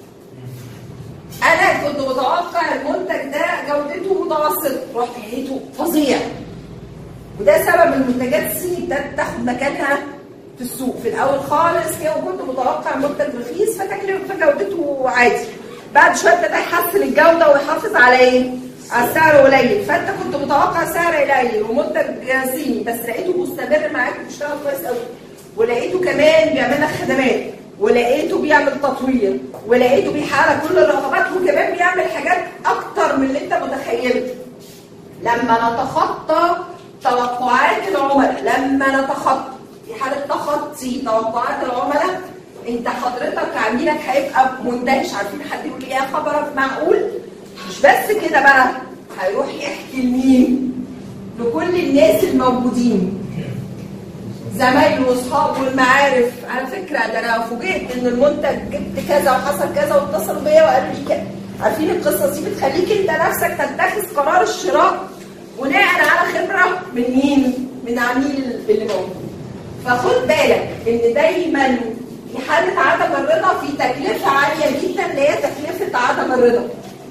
انا كنت متوقع المنتج ده جودته متوسطه، رحت لقيته فظيع. وده سبب المنتجات الصيني ابتدت تاخد مكانها في السوق. في الاول خالص كده كنت متوقع منتج رخيص فتكلفه فجودته عادي. بعد شويه ابتدى يحسن الجوده ويحافظ على ايه؟ على السعر قليل. فانت كنت متوقع سعر قليل ومنتج صيني، بس لقيته مستمر معاك وبيشتغل كويس قوي. ولقيته كمان بيعمل لك خدمات، ولقيته بيعمل تطوير، ولقيته بيحقق كل الرغبات، وكمان بيعمل حاجات اكتر من اللي انت متخيله. لما نتخطى توقعات العملاء، لما نتخطى في حاله تخطي توقعات العملاء، انت حضرتك عميلك هيبقى مندهش. عارفين حد يقول ايه يا خبرك معقول؟ مش بس كده بقى، هيروح يحكي لمين؟ لكل الناس الموجودين، زمايله واصحابه والمعارف. على فكره ده انا فوجئت ان المنتج جبت كذا وحصل كذا واتصلوا بيا وقالوا لي كذا. عارفين القصه دي بتخليك انت نفسك تتخذ قرار الشراء بناء على خبره من مين؟ من عميل اللي موجود. فخد بالك ان دايما في حاله عدم الرضا في تكلفه عاليه جدا اللي هي تكلفه عدم الرضا.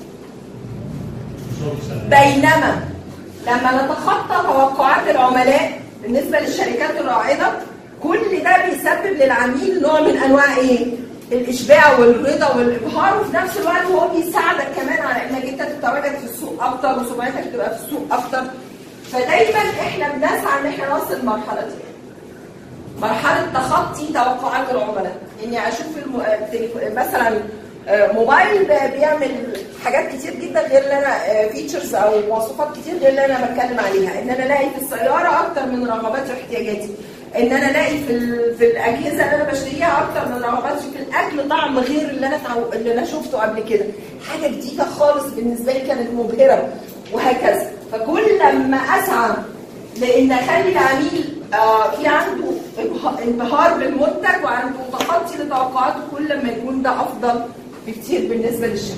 بينما لما نتخطى توقعات العملاء بالنسبه للشركات الرائده، كل ده بيسبب للعميل نوع من انواع ايه؟ الاشباع والرضا والابهار، وفي نفس الوقت هو بيساعدك كمان على انك انت تتواجد في السوق اكتر وسمعتك تبقى في السوق اكتر. فدايما احنا بنسعى ان احنا نوصل المرحله دي، مرحله تخطي توقعات العملاء. اني اشوف الم... مثلا موبايل بيعمل حاجات كتير جدا غير اللي انا فيتشرز او مواصفات كتير غير اللي انا بتكلم عليها. ان انا الاقي في السياره اكتر من رغباتي واحتياجاتي، ان انا الاقي في في الاجهزه اللي انا بشتريها اكتر من رغباتي، في الاكل طعم غير اللي انا تعو... اللي انا شفته قبل كده، حاجه جديده خالص بالنسبه لي كانت مبهره، وهكذا. فكل لما اسعى لان اخلي العميل آه في عنده انبهار بالمنتج وعنده تخطي لتوقعاته، كل ما يكون ده افضل بكتير بالنسبه للشركه.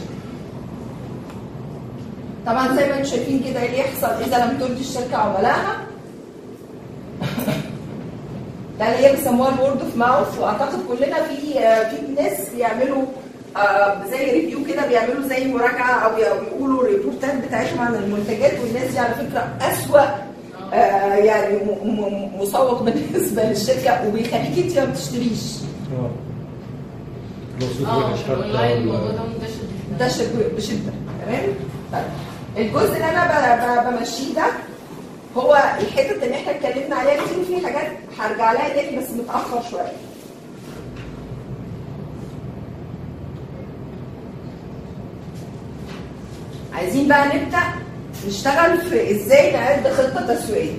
طبعا زي ما انتم شايفين كده اللي يحصل اذا لم ترضي الشركه عملائها. ده اللي هي بيسموها الورد اوف ماوث. واعتقد كلنا في في ناس بيعملوا آه زي ريفيو كده، بيعملوا زي مراجعه او بيقولوا الريبورتات بتاعتهم عن المنتجات، والناس دي على فكره اسوأ آه يعني مسوق بالنسبه للشركه، وبيخليك انت ما بتشتريش. اه اه اونلاين الموضوع ده منتشر منتشر بشده. تمام؟ طيب الجزء اللي انا بمشيه ده هو الحته اللي احنا اتكلمنا عليها كتير، وفي حاجات هرجع لها تاني بس متاخر شويه. عايزين بقى نبدا نشتغل في ازاي نعد خطه تسويقيه.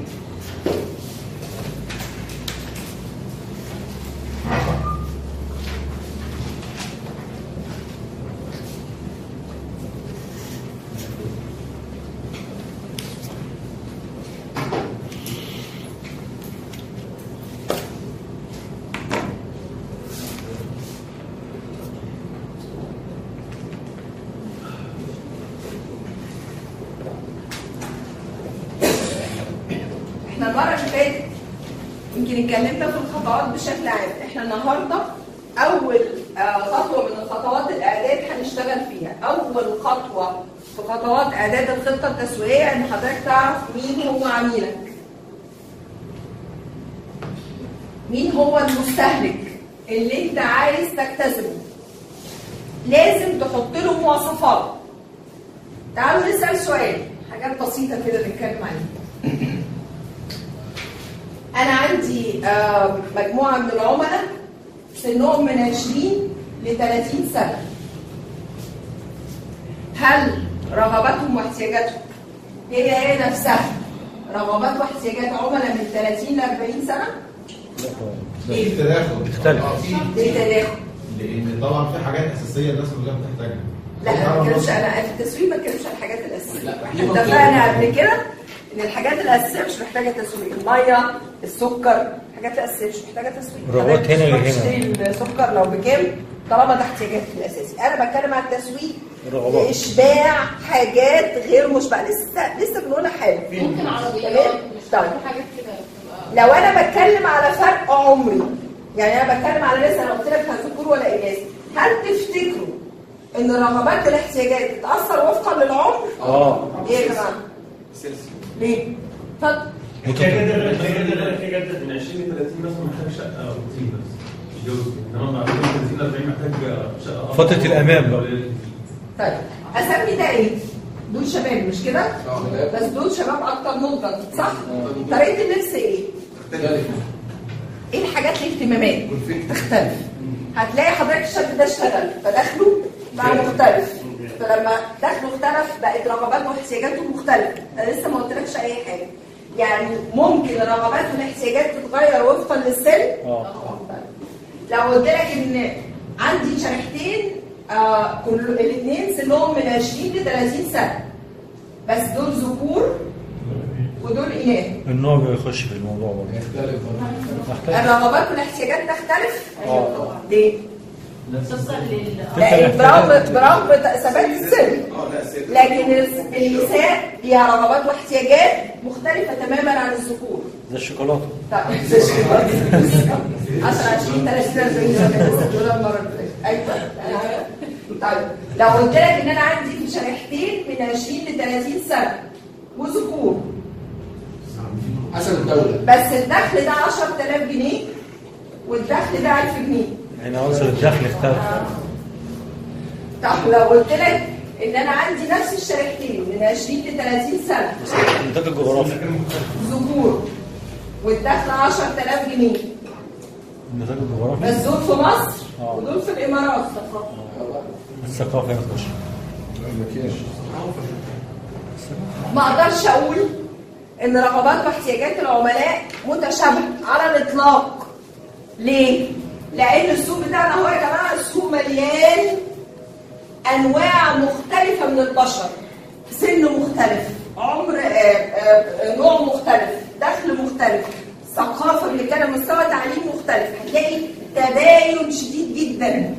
المرة اللي فاتت يمكن اتكلمنا في الخطوات بشكل عام. احنا النهارده اول خطوه من الخطوات الاعداد هنشتغل فيها. اول خطوه في خطوات اعداد الخطه التسويقيه ان حضرتك تعرف مين هو عميلك، مين هو المستهلك اللي انت عايز تجتذبه. لازم تحط له مواصفات. تعالوا نسال سؤال، حاجات بسيطه كده نتكلم عليها. انا عندي آه مجموعه من العملاء سنهم من عشرين ل ثلاثين سنه. هل رغباتهم واحتياجاتهم هي هي نفسها رغبات واحتياجات عملاء من ثلاثين ل أربعين سنه؟ في تداخل مختلف. ليه تداخل؟ لان طبعا في حاجات اساسيه الناس كلها بتحتاجها. لا ما بتكلمش انا في التسويق، ما بتكلمش عن الحاجات الاساسيه. اتفقنا قبل كده ان الحاجات الاساسيه مش محتاجه تسويق، الميه، السكر، الحاجات الاساسيه مش محتاجه تسويق. رغبات هنا وهنا. تشتري السكر لو بكام طالما ده احتياجات الاساسي. انا بتكلم عن التسويق لاشباع حاجات غير مشبعه. لسه لسه بنقولها حاجه ممكن عربيات مش طيب. حاجات كده بتبقى. لو انا بتكلم على فرق عمري، يعني انا بتكلم على ناس، انا قلت لك هذكر ولا اناث، هل تفتكروا ان الرغبات والاحتياجات تتاثر وفقا للعمر؟ اه ايه يا جماعه؟ ليه؟ اتفضل. يجدد من عشرين ل ثلاثين مثلا محتاج شقه او تين بس مش جوز، انما مع ثلاثين ل أربعين محتاج شقه. فتره الامان بقى. طيب اسمي ده ايه؟ دول شباب مش كده؟ بس دول شباب اكتر نضجا صح؟ طريقه اللبس ايه؟ ايه الحاجات الاهتمامات؟ تختلف. هتلاقي حضرتك الشاب ده اشتغل فدخله بقى مختلف، فلما دخله اختلف بقت رغباته واحتياجاته مختلفه. انا لسه ما قلتلكش اي حاجه. يعني ممكن الرغبات والاحتياجات تتغير وفقا للسن؟ اه. لو قلت لك ان عندي شريحتين آه كل الاثنين سنهم من عشرين ل ثلاثين سنه، بس دول ذكور ودول اناث، النوع بيخش في الموضوع برضه. يختلف الرغبات والاحتياجات تختلف؟ اه. ليه؟ توصل لل لان برغم برغم ثبات السن، لكن النساء ليها رغبات واحتياجات مختلفه تماما عن الذكور. زي الشوكولاته. طيب زي الشوكولاته عشرة عشرين ثلاثين أربعين لسه بتقولها المره اللي فاتت. ايوه. طيب لو قلت لك ان انا عندي في شريحتين من عشرين ل ثلاثين سنه وذكور حسب الدوله، بس الدخل ده عشرة آلاف جنيه والدخل ده ألف جنيه. يعني عنصر الدخل اختلف. طب لو قلت لك ان انا عندي نفس الشريحتين من عشرين ل ثلاثين سنه النتاج الجغرافي. ذكور والدخل عشرة آلاف جنيه، النتاج الجغرافي. بس دول في مصر آه. ودول في الامارات. الثقافه هي بتخش. ما اقدرش اقول ان رغبات واحتياجات العملاء متشابهه على الاطلاق. ليه؟ لان السوق بتاعنا هو يا جماعه السوق مليان انواع مختلفه من البشر، سن مختلف، عمر آآ آآ نوع مختلف، دخل مختلف، ثقافه اللي كان مستوى تعليم مختلف. هتلاقي تباين شديد جدا.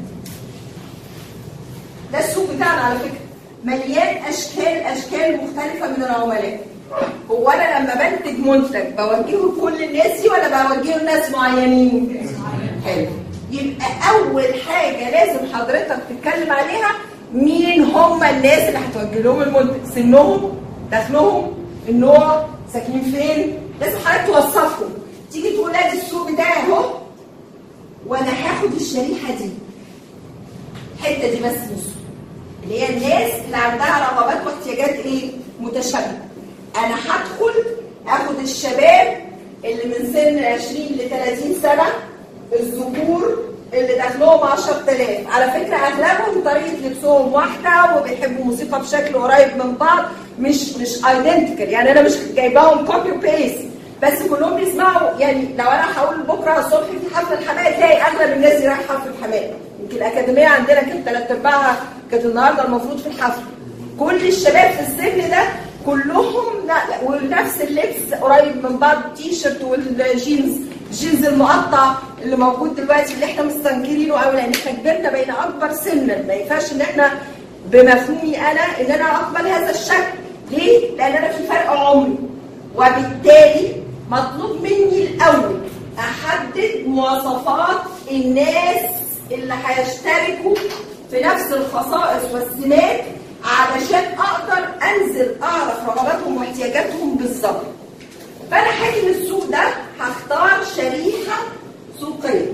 ده السوق بتاعنا على فكره مليان اشكال اشكال مختلفه من العملاء. هو انا لما بنتج منتج بوجهه لكل الناس دي ولا بوجهه لناس معينين؟ حلو. يبقى اول حاجه لازم حضرتك تتكلم عليها مين هم الناس اللي هتوجه لهم المنتج، سنهم، دخلهم، النوع، ساكنين فين، لازم حضرتك توصفهم. تيجي تقول ادي السوق بتاعي اهو وانا هاخد الشريحه دي، الحته دي بس من السوق اللي هي الناس اللي عندها رغبات واحتياجات ايه؟ متشابهه. انا هدخل اخد الشباب اللي من سن عشرين ل ثلاثين سنه، الذكور اللي دخلهم عشرة آلاف. على فكره اغلبهم طريقه لبسهم واحده وبيحبوا موسيقى بشكل قريب من بعض، مش مش ايدنتيكال، يعني انا مش جايباهم كوبي وبيست، بس كلهم بيسمعوا. يعني لو انا هقول بكره الصبح في حفل الحماية تلاقي اغلب الناس دي رايحه حفل الحماية. يمكن الاكاديميه عندنا كانت ثلاث ارباعها كانت النهارده المفروض في الحفل. كل الشباب في السن ده كلهم ونفس اللبس قريب من بعض، التيشيرت والجينز، الجينز المقطع اللي موجود دلوقتي اللي احنا مستنكرينه قوي، لان احنا كبرنا بقينا اكبر سنا، ما ينفعش ان احنا بمفهومي انا ان انا اقبل هذا الشكل. ليه؟ لان انا في فرق عمري، وبالتالي مطلوب مني الاول احدد مواصفات الناس اللي هيشتركوا في نفس الخصائص والسمات علشان اقدر انزل اعرف رغباتهم واحتياجاتهم بالظبط. فانا هاجي من السوق ده هختار شريحه سوقيه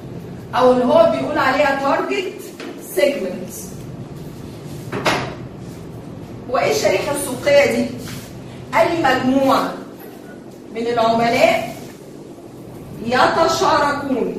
او اللي هو بيقول عليها تارجت سيجمنت. هو ايه الشريحه السوقيه دي؟ قال لي مجموعه من العملاء يتشاركون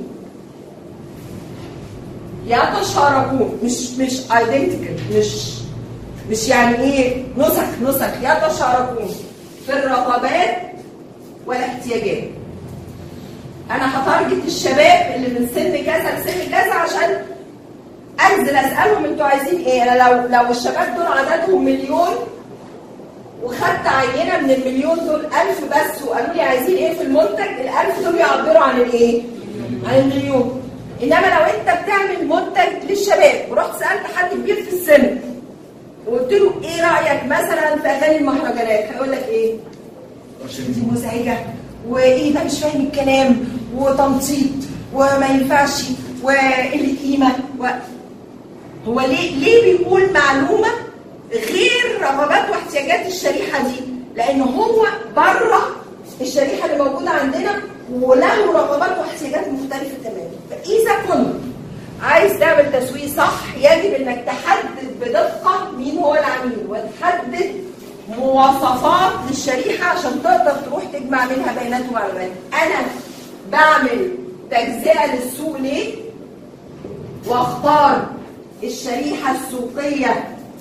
يتشاركون مش مش ايدنتيكال، مش مش يعني ايه نسخ نسخ يتشاركون في الرغبات والاحتياجات. انا هتارجت الشباب اللي من سن كذا لسن كذا عشان انزل اسالهم انتوا عايزين ايه. انا لو لو الشباب دول عددهم مليون وخدت عينه من المليون دول ألف بس وقالوا لي عايزين ايه في المنتج، الألف دول يعبروا عن الايه؟ عن المليون. انما لو انت بتعمل منتج للشباب ورحت سالت حد كبير في السن وقلت له ايه رايك مثلا في اغاني المهرجانات، هيقول لك ايه؟ دي مزعجه، وايه ده مش فاهم الكلام، وتنطيط، وما ينفعش، وقله قيمه. و... هو ليه ليه بيقول معلومه غير رغبات واحتياجات الشريحه دي؟ لان هو بره الشريحه اللي موجوده عندنا وله رغبات واحتياجات مختلفه تماما. فاذا كنت عايز تعمل تسويق صح يجب انك تحدد بدقه مين هو العميل وتحدد مواصفات للشريحه عشان تقدر تروح تجمع منها بيانات ومعلومات. انا بعمل تجزئه للسوق ليه؟ واختار الشريحه السوقيه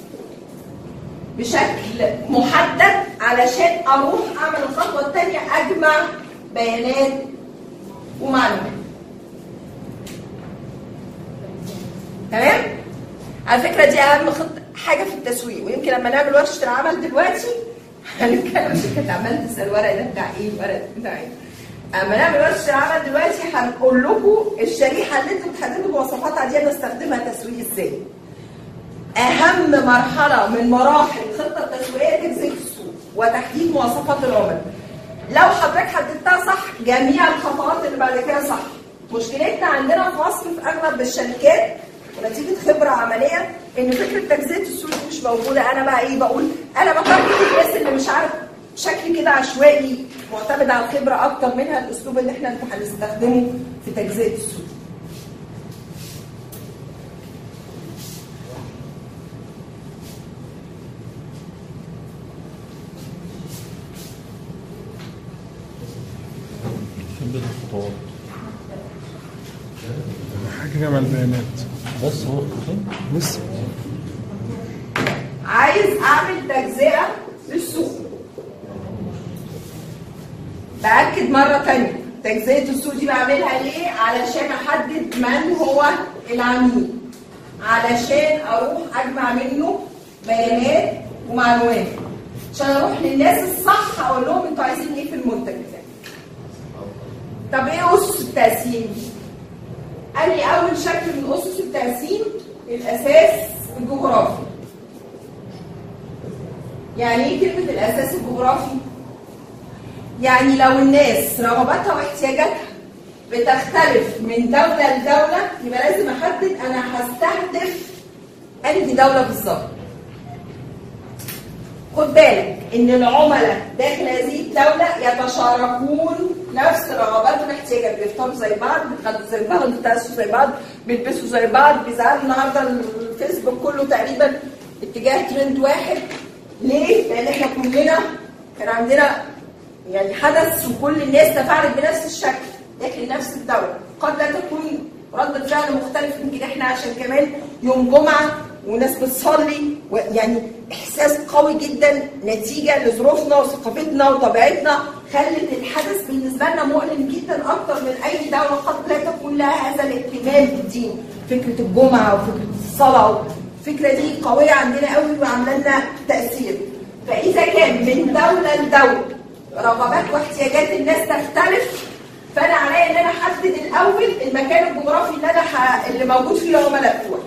بشكل محدد علشان اروح اعمل الخطوه الثانيه اجمع بيانات ومعلومات. تمام؟ على فكره دي اهم خط حاجه في التسويق، ويمكن لما نعمل ورشه العمل دلوقتي هنتكلم. كنت عملت تسال الورق ده بتاع ايه؟ الورق بتاع ايه؟ اما نعمل ورشه العمل دلوقتي هنقول لكم الشريحه اللي انتم بتحددوا مواصفاتها دي بستخدمها تسويق ازاي. اهم مرحله من مراحل الخطه التسويقيه تجزئه السوق وتحديد مواصفات العملاء. لو حضرتك حددتها صح جميع الخطوات اللي بعد كده صح. مشكلتنا عندنا في مصر في اغلب الشركات ونتيجه خبره عمليه ان فكره تجزئه السوق مش موجوده. انا بقى ايه بقول؟ انا بتارجت الناس اللي مش عارف شكل كده عشوائي معتمد على الخبره اكتر منها الاسلوب اللي احنا هنستخدمه في تجزئه السوق. الخطوات حاجه جمع البيانات بس هو بس عايز اعمل تجزئه للسوق. باكد مره ثانيه تجزئه السوق دي بعملها ليه؟ علشان احدد من هو العميل، علشان اروح اجمع منه بيانات ومعلومات، عشان اروح للناس الصح اقول لهم انتوا عايزين ايه في المنتج بتاعي. طب ايه اسس التقسيم؟ قال لي اول شكل من اسس التقسيم الاساس الجغرافي. يعني ايه كلمه الاساس الجغرافي؟ يعني لو الناس رغباتها واحتياجاتها بتختلف من دوله لدوله يبقى لازم احدد انا هستهدف انهي دوله بالظبط. خد بالك ان العملاء داخل هذه الدوله يتشاركون نفس الرغبات والاحتياجات، بيفطروا زي بعض، بيتغدوا زي بعض، بيتعشوا زي بعض، بيلبسوا زي بعض، بيزعلوا. النهارده الفيسبوك كله تقريبا اتجاه ترند واحد. ليه؟ لان احنا كلنا كان عندنا يعني حدث وكل الناس تفاعلت بنفس الشكل داخل نفس الدوله. قد لا تكون ردة فعل مختلف، يمكن احنا عشان كمان يوم جمعه وناس بتصلي، يعني احساس قوي جدا نتيجه لظروفنا وثقافتنا وطبيعتنا خلت الحدث بالنسبه لنا مؤلم جدا اكتر من اي دوله قد لا تكون لها هذا الاهتمام بالدين. فكره الجمعه وفكره الصلاه الفكره دي قويه عندنا قوي وعامله لنا تاثير. فاذا كان من دوله لدوله رغبات واحتياجات الناس تختلف، فانا عليا ان انا احدد الاول المكان الجغرافي اللي انا ح... اللي موجود فيه العملاء بتوعي.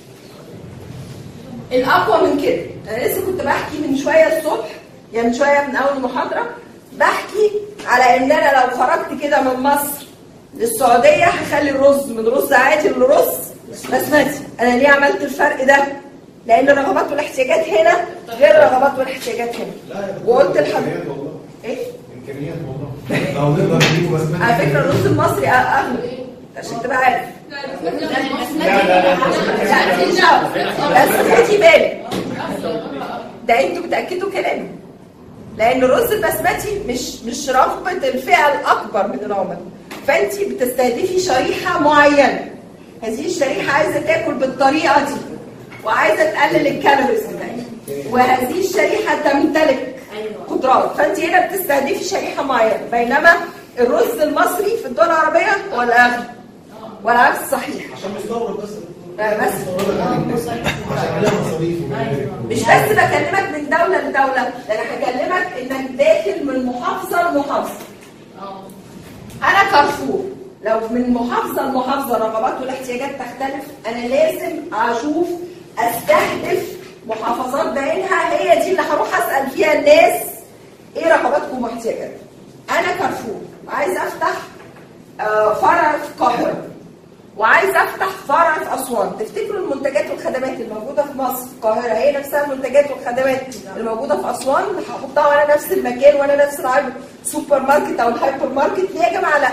الاقوى من كده انا لسه كنت بحكي من شويه الصبح، يعني من شويه من اول محاضره بحكي على ان انا لو خرجت كده من مصر للسعوديه هخلي الرز من رز عادي لرز بسمتي. انا ليه عملت الفرق ده؟ لان الرغبات والاحتياجات هنا غير الرغبات والاحتياجات هنا. وقلت لحضرتك ايه؟ امكانيات والله. لو نقدر نجيبه بسمتي. على فكره الرز المصري اغلى عشان تبقى عارف. لا لا لا لا لا بس خدي بالك ده انتوا بتاكدوا كلامي، لان الرز البسمتي مش مش رغبه الفئه الاكبر من العملاء، فانت بتستهدفي شريحه معينه، هذه الشريحه عايزه تاكل بالطريقه دي وعايزه تقلل الكالوريز بتاعتها، وهذه الشريحه تمتلك قدرات، فانت هنا بتستهدفي شريحه معينه، بينما الرز المصري في الدول العربيه هو الاغلب والعكس صحيح. عشان مستورد بس بس عشان عليها مصاريف. مش بس بكلمك من دوله لدوله، ده انا هكلمك انك داخل من محافظه لمحافظه. انا كارفور لو من محافظه لمحافظه الرغبات والاحتياجات تختلف، انا لازم اشوف استهدف محافظات بعينها هي دي اللي هروح اسال فيها الناس ايه رغباتكم واحتياجاتكم. انا كارفور عايز افتح فرع في القاهره وعايز افتح فرع في اسوان، تفتكروا المنتجات والخدمات الموجوده في مصر في القاهره هي نفسها المنتجات والخدمات الموجوده في اسوان؟ هحطها وانا نفس المكان وانا نفس العيب سوبر ماركت او الهايبر ماركت؟ ليه يا جماعه؟ لا،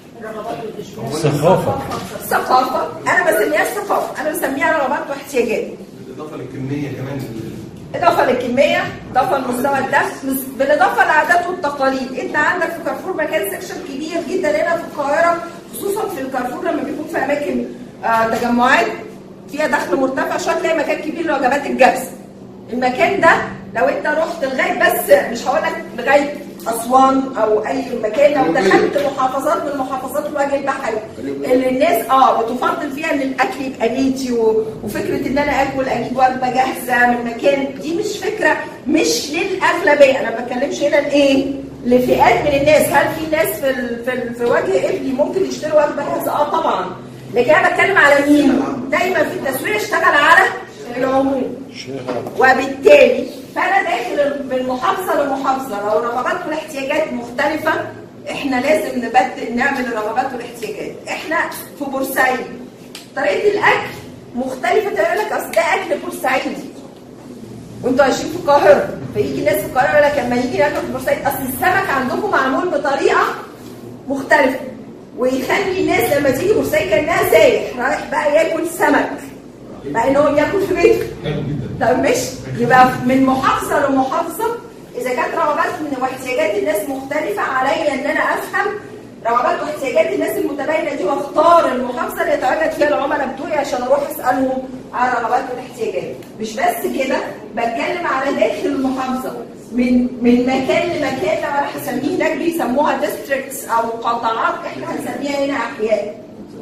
ثقافه ثقافه انا ما بسميهاش ثقافه، انا بسميها رغبات واحتياجات، بالاضافه للكميه كمان، اضافه للكميه، اضافه لمستوى الدخل، بالاضافه للعادات والتقاليد. انت عندك في كارفور مكان سكشن كبير جدا هنا في القاهره، خصوصا في الكارفور لما بيكون في اماكن آه تجمعات فيها دخل مرتفع شويه، تلاقي مكان كبير لوجبات الجبس. المكان ده لو انت رحت لغايه، بس مش هقول لك لغايه اسوان او اي مكان، لو دخلت محافظات من المحافظات الوجه البحري اللي الناس اه بتفضل فيها ان الاكل يبقى نيتي، وفكره ان انا اكل اجيب وجبه جاهزه من مكان، دي مش فكره، مش للاغلبيه. انا ما بتكلمش هنا لايه؟ لفئات من الناس. هل في ناس في ال في, ال في وجه ابني ممكن يشتروا وجبه جاهزه؟ اه طبعا، لكن انا بتكلم على مين؟ دايما في التسويق اشتغل على العموم، وبالتالي فانا داخل من محافظه لمحافظه لو الرغبات والاحتياجات مختلفه، احنا لازم نبدأ نعمل الرغبات والاحتياجات. احنا في بورسعيد طريقه الاكل مختلفه تماما، لك اصل ده اكل بورسعيدي وانتوا عايشين في القاهره، فيجي الناس في القاهره يقول لك لما يجي ناكل في بورسعيد اصل السمك عندكم معمول بطريقه مختلفه، ويخلي الناس لما تيجي بورسعيد كانها سايح رايح بقى ياكل سمك مع ان هو بياكل في بيته. طب مش يبقى من محافظه لمحافظه اذا كانت رغبات واحتياجات الناس مختلفه، عليا ان انا افهم رغبات واحتياجات الناس المتباينه دي واختار المحافظه اللي يتواجد فيها العملاء بتوعي عشان اروح اسالهم على الرغبات والاحتياجات. مش بس كده، بتكلم على داخل المحافظه من من مكان لمكان. لو انا هسميه هناك بيسموها ديستريكتس او قطاعات، احنا هنسميها هنا احياء.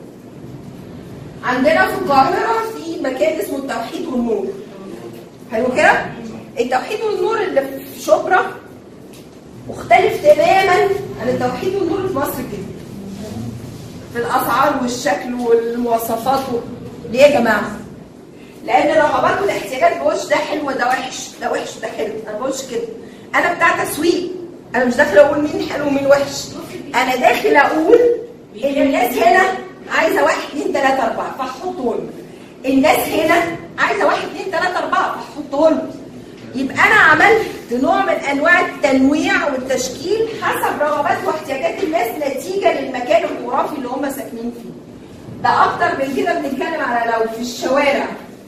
عندنا في القاهره في مكان اسمه التوحيد والنور، حلو كده؟ التوحيد والنور اللي في شبرا مختلف تماما عن التوحيد والنور اللي في مصر كده، في الاسعار والشكل والمواصفات. ليه يا جماعه؟ لان الرغبات والاحتياجات ما بقولش ده حلو وده وحش، ده وحش وده حلو، انا ما بقولش كده. انا بتاع تسويق، انا مش داخله اقول مين حلو ومين وحش، انا داخله اقول ان الناس هنا عايزه واحد اثنين ثلاثه اربعه فاحطهم، الناس هنا عايزه واحد اثنين ثلاثه اربعه فاحطهم. يبقى انا عملت نوع من انواع التنويع والتشكيل حسب رغبات واحتياجات الناس نتيجه للمكان الجغرافي اللي هم ساكنين فيه. ده اكتر من كده بنتكلم على لو في الشوارع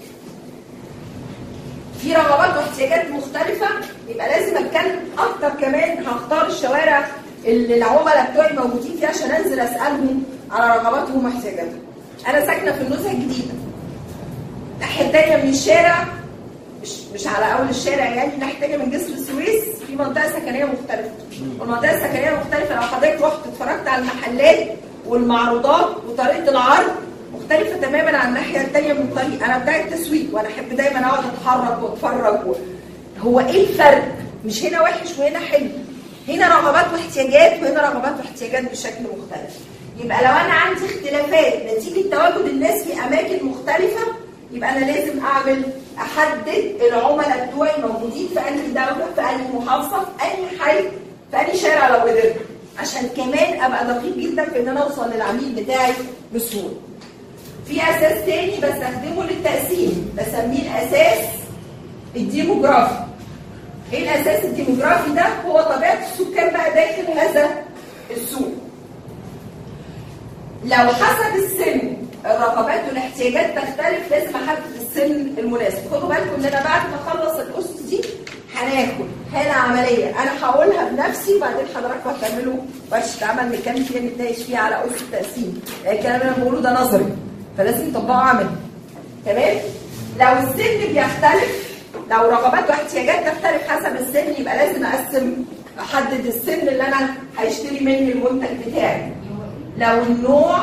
في رغبات واحتياجات مختلفه، يبقى لازم اتكلم اكتر كمان. هختار الشوارع اللي العملاء بتوعي موجودين فيها عشان انزل اسالهم على رغباتهم واحتياجاتهم. انا ساكنه في النزهه الجديده، الناحيه الثانيه من الشارع، مش مش على اول الشارع يعني، الناحيه الثانيه من جسر السويس في منطقه سكنيه مختلفه. والمنطقه السكنيه المختلفه لو حضرتك رحت اتفرجت على المحلات والمعروضات وطريقه العرض مختلفه تماما عن الناحيه الثانيه من الطريق. انا بتاع التسويق وانا احب دايما اقعد اتحرك واتفرج و... هو ايه الفرق؟ مش هنا وحش وهنا حلو، هنا رغبات واحتياجات وهنا رغبات واحتياجات بشكل مختلف. يبقى لو انا عندي اختلافات نتيجه تواجد الناس في اماكن مختلفه، يبقى انا لازم اعمل احدد العملاء بتوعي موجودين في انهي دوله، في انهي محافظه، في انهي حي، في انهي شارع لو قدرت، عشان كمان ابقى دقيق جدا في ان انا اوصل للعميل بتاعي بسهوله. في اساس تاني بستخدمه للتقسيم بسميه الاساس الديموغرافي. ايه الاساس الديموغرافي ده؟ هو طبيعه السكان بقى داخل هذا السوق. لو حسب السن الرغبات والاحتياجات تختلف، لازم احدد السن المناسب. خدوا بالكم ان انا بعد ما اخلص الاسس دي هناخد هنا عمليه انا هقولها بنفسي وبعدين حضراتكم هتعملوا ورشه عمل نتكلم فيها نتناقش فيها على اسس التقسيم. الكلام اللي انا بقوله ده نظري فلازم نطبقه عملي. تمام؟ لو السن بيختلف، لو رغبات واحتياجات تختلف حسب السن يبقى لازم اقسم احدد السن اللي انا هيشتري مني المنتج بتاعي. لو النوع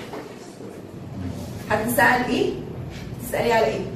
حد سأل ايه؟ تسألي على ايه؟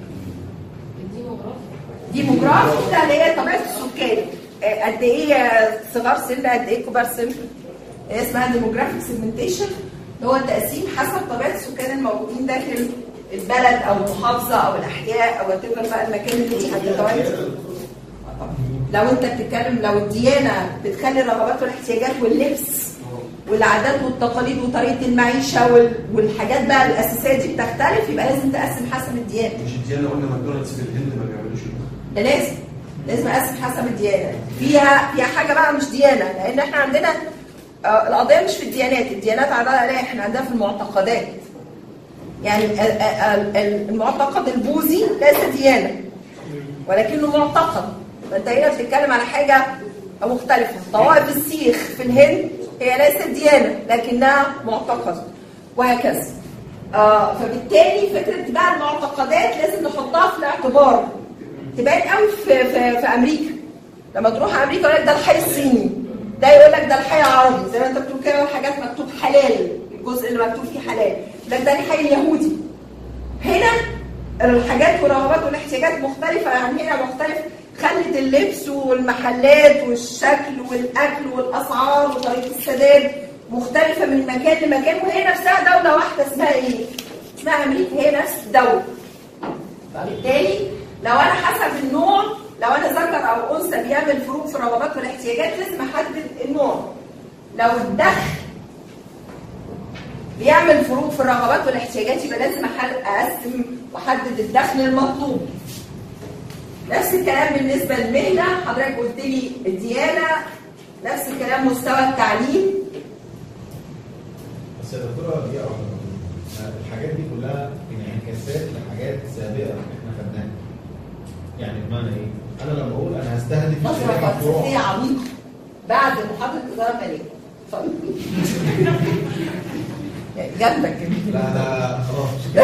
ديموغرافي ده اللي هي طبيعه السكان، قد ايه صغار سن قد ايه كبار سن، اسمها ديموغرافيك سيجمنتيشن اللي هو التقسيم حسب طبيعه السكان الموجودين داخل البلد او المحافظه او الاحياء او تبقى بقى المكان اللي هتتواجد. لو انت بتتكلم لو الديانه بتخلي الرغبات والاحتياجات واللبس والعادات والتقاليد وطريقه المعيشه والحاجات بقى الاساسيه دي بتختلف يبقى لازم تقسم حسب الديانه. مش الديانه قلنا ماكدونالدز في الهند ما بيعملوش كده. ده لازم لازم اقسم حسب الديانه. فيها فيها حاجه بقى مش ديانه لان احنا عندنا آه القضيه مش في الديانات، الديانات عندنا احنا عندنا في المعتقدات. يعني المعتقد البوذي ليس ديانه ولكنه معتقد. فانت هنا بتتكلم على حاجه مختلفه. طوائف السيخ في الهند هي ليست ديانه لكنها معتقد وهكذا. آه فبالتالي فكره بقى المعتقدات لازم نحطها في الاعتبار. تبان قوي في, في في امريكا لما تروح امريكا يقول لك ده الحي الصيني، ده يقول لك ده الحي العربي زي ما انت بتقول كده حاجات مكتوب حلال، الجزء اللي مكتوب فيه حلال، ده ده الحي اليهودي. هنا الحاجات والرغبات والاحتياجات مختلفه عن هنا مختلف، خلت اللبس والمحلات والشكل والاكل والاسعار وطريقه السداد مختلفه من مكان لمكان، وهي نفسها دوله واحده اسمها ايه؟ اسمها امريكا، هي نفس الدوله. فبالتالي لو انا حسب النوع، لو انا ذكر او انثى بيعمل فروق في الرغبات والاحتياجات لازم احدد النوع. لو الدخل بيعمل فروق في الرغبات والاحتياجات يبقى لازم اقسم واحدد الدخل المطلوب. نفس الكلام بالنسبه للمهنه، حضرتك قلت لي الديانه، نفس الكلام مستوى التعليم. بس يا دكتوره دي الحاجات دي كلها انعكاسات لحاجات سابقه احنا خدناها. يعني بمعنى ايه؟ انا لما اقول انا هستهدف نظره فلسفيه عميقه بعد محاضره اداره ماليه. اتفضل. جنبك لا لا خلاص.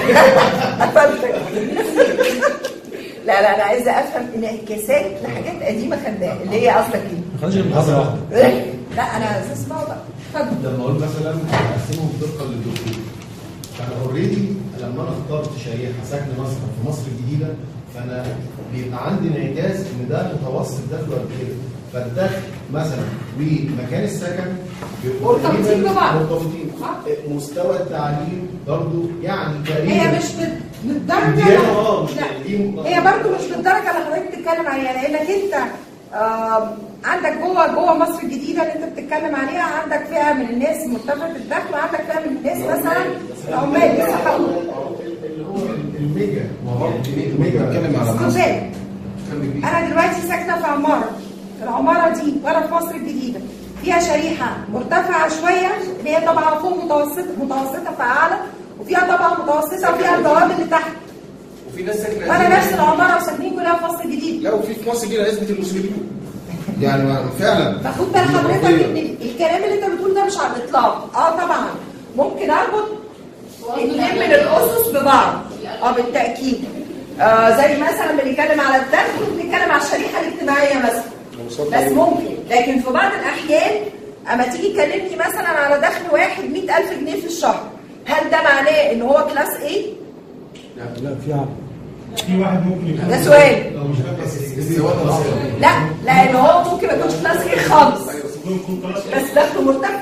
لا لا انا عايزه افهم انعكاسات لحاجات قديمه خدناها اللي هي قصدك ايه؟ ما خدش المحاضره واحده. لا انا عايزه اسمعه بقى. اتفضل. لما اقول مثلا اقسمهم طبقا للدخول، فانا اوريدي لما انا اخترت شريحه ساكنه مثلا في مصر الجديده فانا بيبقى عندي انعكاس ان ده متوسط دخله قد ايه، فالدخل مثلا ومكان السكن بيبقوا مرتبطين ببعض. مرتبطين. مستوى التعليم برضه يعني تقريبا هي مش بالدرجه لا هي برضه مش بالدرجه اللي حضرتك بتتكلم عليها، لانك انت آه عندك جوه جوه مصر الجديده اللي انت بتتكلم عليها عندك فئه من الناس مرتبطه بالدخل وعندك فئه من الناس مثلا العمال لسه حاولوا اللي هو الميجا الميجا بتتكلم على مصر. انا دلوقتي ساكنه في عماره، العماره دي بره في مصر الجديده فيها شريحه مرتفعه شويه اللي هي طبعا فوق متوسطه متوسطه فاعلى، وفيها طبعا متوسطه وفيها البوابه اللي تحت. وفي ناس ساكنه وانا نفس العماره وساكنين كلها في مصر الجديد. لا وفي في مصر الجديده نسبه المسلمين يعني فعلا. فخد بال حضرتك ان الكلام اللي انت بتقوله ده مش على الاطلاق. اه طبعا ممكن اربط اثنين من الاسس ببعض اه بالتاكيد. آه زي مثلا بنتكلم على الدخل وبنتكلم على الشريحه الاجتماعيه مثلا، بس ممكن. لكن في بعض الاحيان اما تيجي تكلمني مثلا على دخل واحد مئة ألف جنيه في الشهر، هل ده معناه ان هو كلاس ايه؟ لا في عم في واحد ممكن يكون ده سؤال. لو مش فاكر لا لان هو ممكن ما يكونش كلاس ايه خالص بس دخله مرتفع.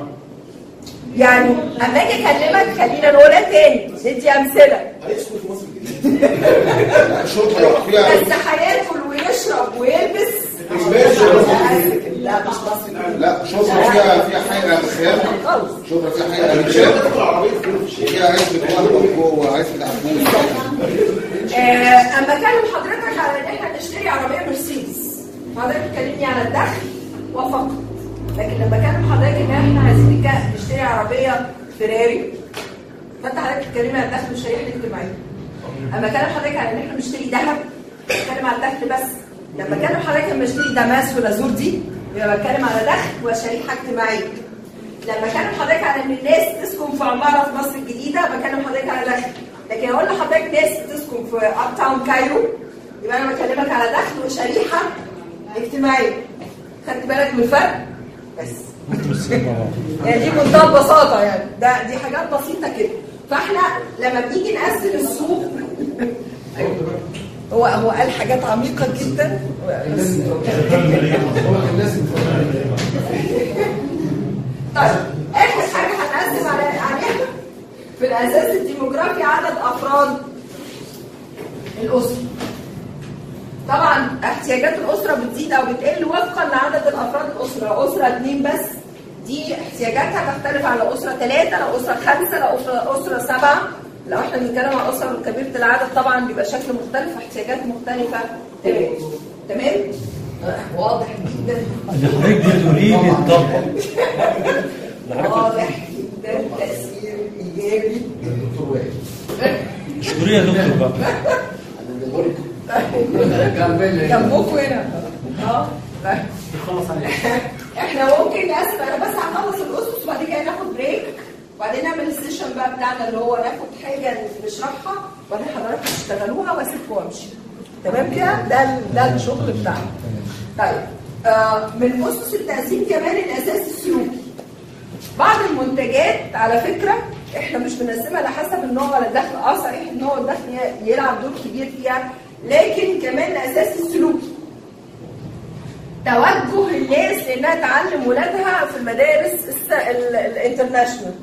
يعني اما اجي اكلمك خلينا نقولها تاني ندي امثله. هيسكن في مصر الجديده شرطه فيها بس هياكل ويشرب ويلبس مش ماشي. لا مش مصري. لا شرطه فيها فيها حاجه خيال شرطه فيها حاجه امريكيه فيها عزبه ورد جوه عزبه عبود. اما اكلم حضرتك على ان احنا نشتري عربيه مرسيدس حضرتك تكلمني على الدخل وفقط، لكن لما اكلم حضرتك ان احنا عايزين نشتري عربيه فيراري فانت حضرتك بتتكلمي على الدخل والشريحه الاجتماعيه. اما اكلم حضرتك على ان احنا نشتري ذهب بتكلم على الدخل بس لما كانوا حضرتك لما اشتري دماس ولازور دي يبقى بتكلم على دخل وشريحه اجتماعيه. لما كانوا حضرتك على ان الناس تسكن في عماره في مصر الجديده بكلم حضرتك على دخل. لكن اقول لحضرتك ناس تسكن في اب تاون كايرو يبقى انا بكلمك على دخل وشريحه اجتماعيه. خدت بالك من الفرق؟ بس يعني دي منتهى البساطه، يعني ده دي حاجات بسيطه كده. فاحنا لما بنيجي نقسم السوق هو هو قال حاجات عميقه جدا. طيب اخر حاجه هنقسم عليها في الاساس الديموغرافي عدد افراد الاسره. طبعا احتياجات الاسره بتزيد او بتقل وفقا لعدد الافراد الاسره. اسره اثنين بس دي احتياجاتها تختلف على اسره ثلاثه، لو اسره خمسه، لو اسره اسره سبعه. لو احنا بنتكلم عن اسره كبيره العدد طبعا بيبقى شكل مختلف واحتياجات مختلفه تمام. تمام؟ واضح جدا. حضرتك بتقولي لي الطبع. واضح جدا تاثير ايجابي للدكتور وائل. اشكري يا دكتور بقى. جنبكم هنا. اه احنا ممكن نقسم. انا بس هخلص الاسس وبعد كده ناخد بريك وبعدين نعمل السيشن بقى بتاعنا اللي هو ناخد حاجه نشرحها وبعدين حضراتكم تشتغلوها واسيبكم وامشي. تمام كده؟ ده ده الشغل بتاعنا. طيب آه من اسس التقسيم كمان الاساس السلوكي. بعض المنتجات على فكره احنا مش بنقسمها على حسب النوع ولا الدخل. اه صحيح ان هو الدخل يلعب دور كبير فيها، لكن كمان الاساس السلوكي. توجه الناس لانها تعلم ولادها في المدارس الانترناشونال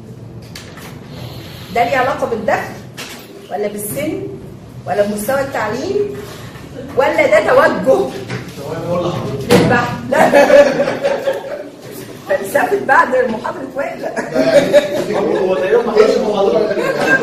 ده ليه علاقه بالدخل ولا بالسن ولا بمستوى التعليم ولا ده توجه للبحث؟ لا فلسفه بعد محاضره وائل. لا هو تقريبا ما كانش محاضره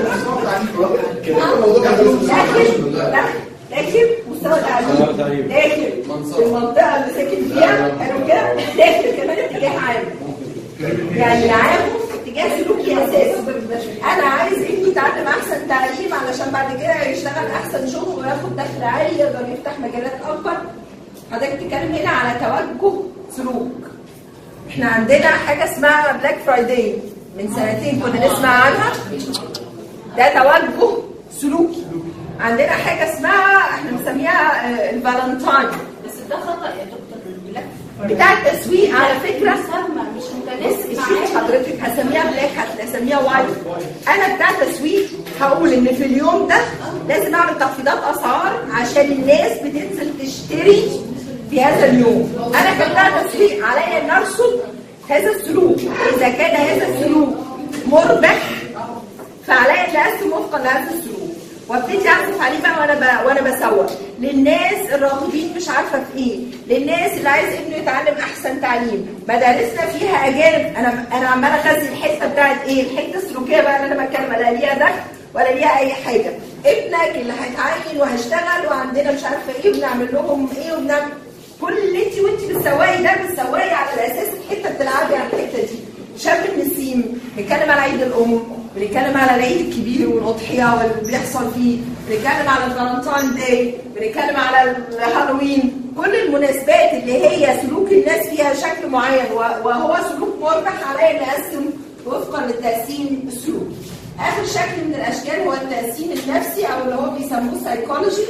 لا لكن مستوى تعليم لكن في المنطقه اللي ساكن فيها حلو كده لكن كمان اتجاه عام. يعني عام اتجاه سلوكي اساسي. انا عايز ابني يتعلم احسن تعليم علشان بعد كده يشتغل احسن شغل وياخد دخل عالي يقدر يفتح مجالات اكبر. حضرتك بتتكلم هنا على توجه سلوك. احنا عندنا حاجه اسمها بلاك فرايداي من سنتين كنا نسمع عنها. ده توجه سلوكي. عندنا حاجه اسمها احنا بنسميها الفالنتاين بس ده خطأ يا دكتور. البلاك بتاع التسويق على فكره مسمى مش متناسب الشيء معايا. حضرتك هسميها بلاك هسميها وايت. انا بتاع التسويق هقول ان في اليوم ده لازم اعمل تخفيضات اسعار عشان الناس بتنزل تشتري في هذا اليوم. انا كبتاع تسويق عليا ان ارصد هذا السلوك. اذا كان هذا السلوك مربح فعليا ان اقسم وفقا لهذا السلوك وابتدي اعزف عليه بقى وانا ب... وانا بسوق للناس الراغبين مش عارفه في ايه، للناس اللي عايز ابنه يتعلم احسن تعليم. مدارسنا فيها اجانب. انا انا عماله اغذي الحته بتاعت ايه؟ الحته السلوكيه بقى اللي انا بتكلم لا ليها دخل ولا ليها اي حاجه. ابنك اللي هيتعين وهيشتغل وعندنا مش عارفه ايه وبنعمل لهم ايه وبنعمل كل اللي انت وانت بتسوقي ده بتسوقي على الاساس الحته بتلعبي على الحته دي. شم النسيم، بنتكلم على عيد الام، بنتكلم على العيد الكبير والاضحيه واللي بيحصل فيه، بنتكلم على الفالنتاين داي، بنتكلم على الهالوين. كل المناسبات اللي هي سلوك الناس فيها شكل معين وهو سلوك مربح عليا نقسم وفقا للتقسيم السلوكي. اخر شكل من الاشكال هو التقسيم النفسي او اللي هو بيسموه سايكولوجي.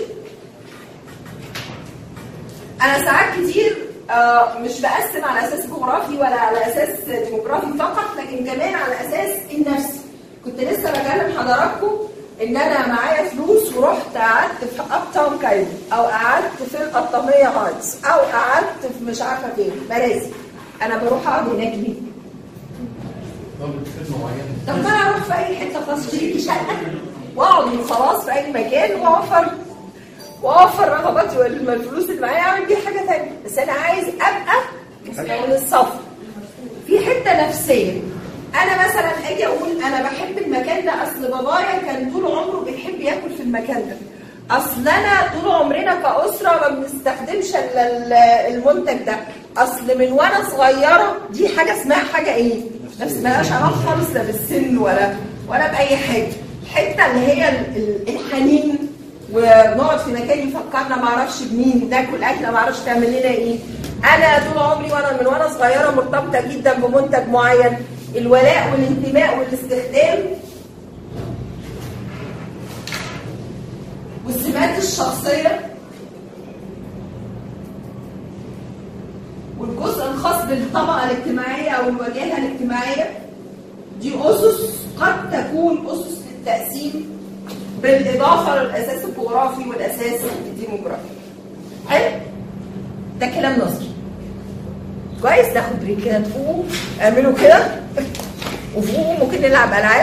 انا ساعات كتير آه مش بقسم على اساس جغرافي ولا على اساس ديموغرافي فقط، لكن كمان على اساس النفسي. كنت لسه بكلم حضراتكم ان انا معايا فلوس ورحت قعدت في اب تاون كايرو او قعدت في القطاميه هايتس او قعدت في مش عارفه فين مراسي. انا بروح اقعد هناك ليه؟ طب ما انا اروح في اي حته خلاص اشتري لي شقه واقعد وخلاص في اي مكان واوفر واوفر رغباتي والفلوس اللي معايا اعمل بيها حاجه ثانيه. بس انا عايز ابقى من الصف في حته نفسيه. انا مثلا اجي اقول انا بحب المكان ده اصل بابايا كان طول عمره بيحب ياكل في المكان ده، اصل انا طول عمرنا كاسره ما بنستخدمش المنتج ده، اصل من وانا صغيره. دي حاجه اسمها حاجه ايه؟ بس مالهاش علاقه خالص لا بالسن ولا ولا باي حاجه. الحته اللي هي الحنين ونقعد في مكان يفكرنا ما اعرفش بمين، ناكل اكله ما اعرفش تعمل لنا ايه. انا طول عمري وانا من وانا صغيره مرتبطه جدا بمنتج معين. الولاء والانتماء والاستخدام والسمات الشخصيه والجزء الخاص بالطبقه الاجتماعيه او الواجهه الاجتماعيه، دي اسس قد تكون اسس للتقسيم بالاضافه للاساس الجغرافي والاساس الديموغرافي. حلو؟ ده كلام نظري. كويس؟ ناخد بريك كده، تفوقوا، اعملوا كده وفوقوا، ممكن نلعب العاب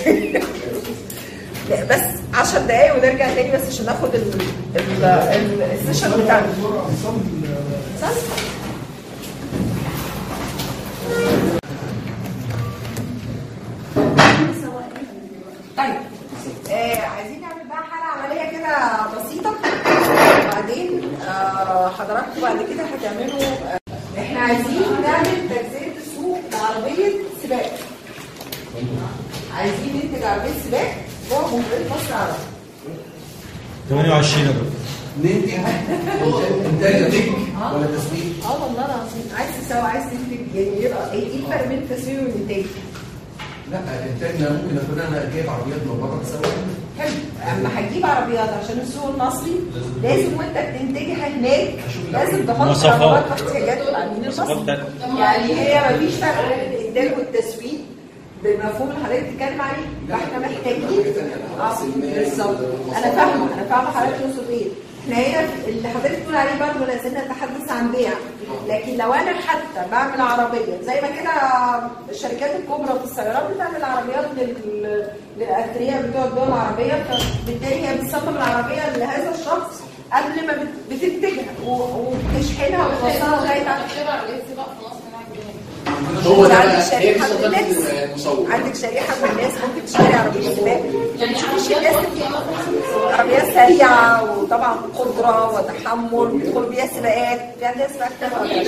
بس عشر دقايق ونرجع تاني بس عشان ناخد السيشن بتاعنا. طيب آه عايزين نعمل بقى حاله عمليه كده بسيطه، وبعدين آه حضراتكم بعد كده هتعملوا آه احنا عايزين نعمل تجزئه السوق بعربيه سباق. عايزين ننتج عربيه سباق جوه جمهوريه مصر العربيه. ثمانية وعشرين يا دكتور. ننتج انتاج نتيجه ولا تسويق؟ اه والله العظيم عايز تسوي، عايز تنتج، يعني يبقى ايه الفرق بين التسويق والانتاج؟ لا انتاجنا ممكن اكون انا جايب عربيات من بره بسويها. حلو، اما هتجيب عربيات عشان السوق المصري لازم وانت بتنتجها هناك لازم تحط رغبات واحتياجات العميل المصري. يعني هي مفيش فرق بين الانتاج والتسويق بالمفهوم اللي حضرتك بتتكلم عليه، فاحنا محتاجين اه بالظبط. انا فاهمه انا فاهمه حضرتك تقصد ايه. احنا هنا اللي حضرتك بتقول عليه برضه لا زلنا نتحدث عن بيع، لكن لو انا حتى بعمل عربيه زي ما كده الشركات الكبرى في السيارات بتعمل عربيات لل... للاثرياء بتوع الدول العربيه، فبالتالي هي بتصمم العربيه لهذا الشخص قبل ما بتنتجها وبتشحنها وتوصلها لغايه هو ده عندك شريحه هي من الناس، عندك شريحه من الناس ممكن تشتري عربيه سباق، ما بتشوفيش الناس عربيات سريعه وطبعا قدره وتحمل بيدخلوا بيها سباقات، في عندها سباقات تبع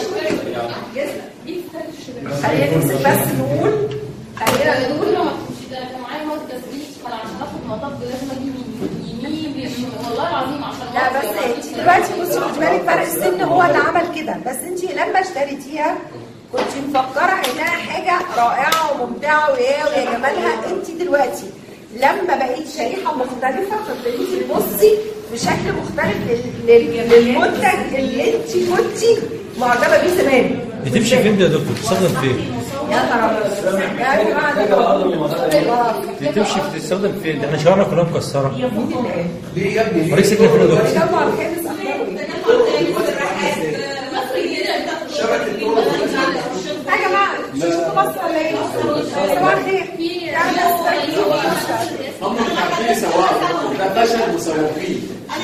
خلينا نمسك بس نقول خلينا نقول لو معايا مواد تسجيل فانا عشان اخد مطب لازم اجيب يمين والله العظيم عشان لا بس انت دلوقتي بصي خدي بالك فرق السن هو اللي عمل كده، بس انت لما اشتريتيها كنت مفكره انها حاجه رائعه وممتعه ويا ويا جمالها. انت دلوقتي لما بقيت شريحه مختلفه فابتديتي تبصي بشكل مختلف للمنتج اللي انت كنتي معجبه بيه زمان. بتمشي فين يا دكتور؟ بتستخدم فين؟ يا نهار ابيض يا جماعه بتمشي بتستخدم فين؟ احنا شوارعنا كلها مكسره. ليه يا ابني؟ وريك سكن فين يا دكتور؟ التجمع الخامس شبكه الطرق يا جماعه شوفوا بصوا ولا ايه؟ صباح الخير. هم مش عارفين يسوقوا، ده فشل مسوقين.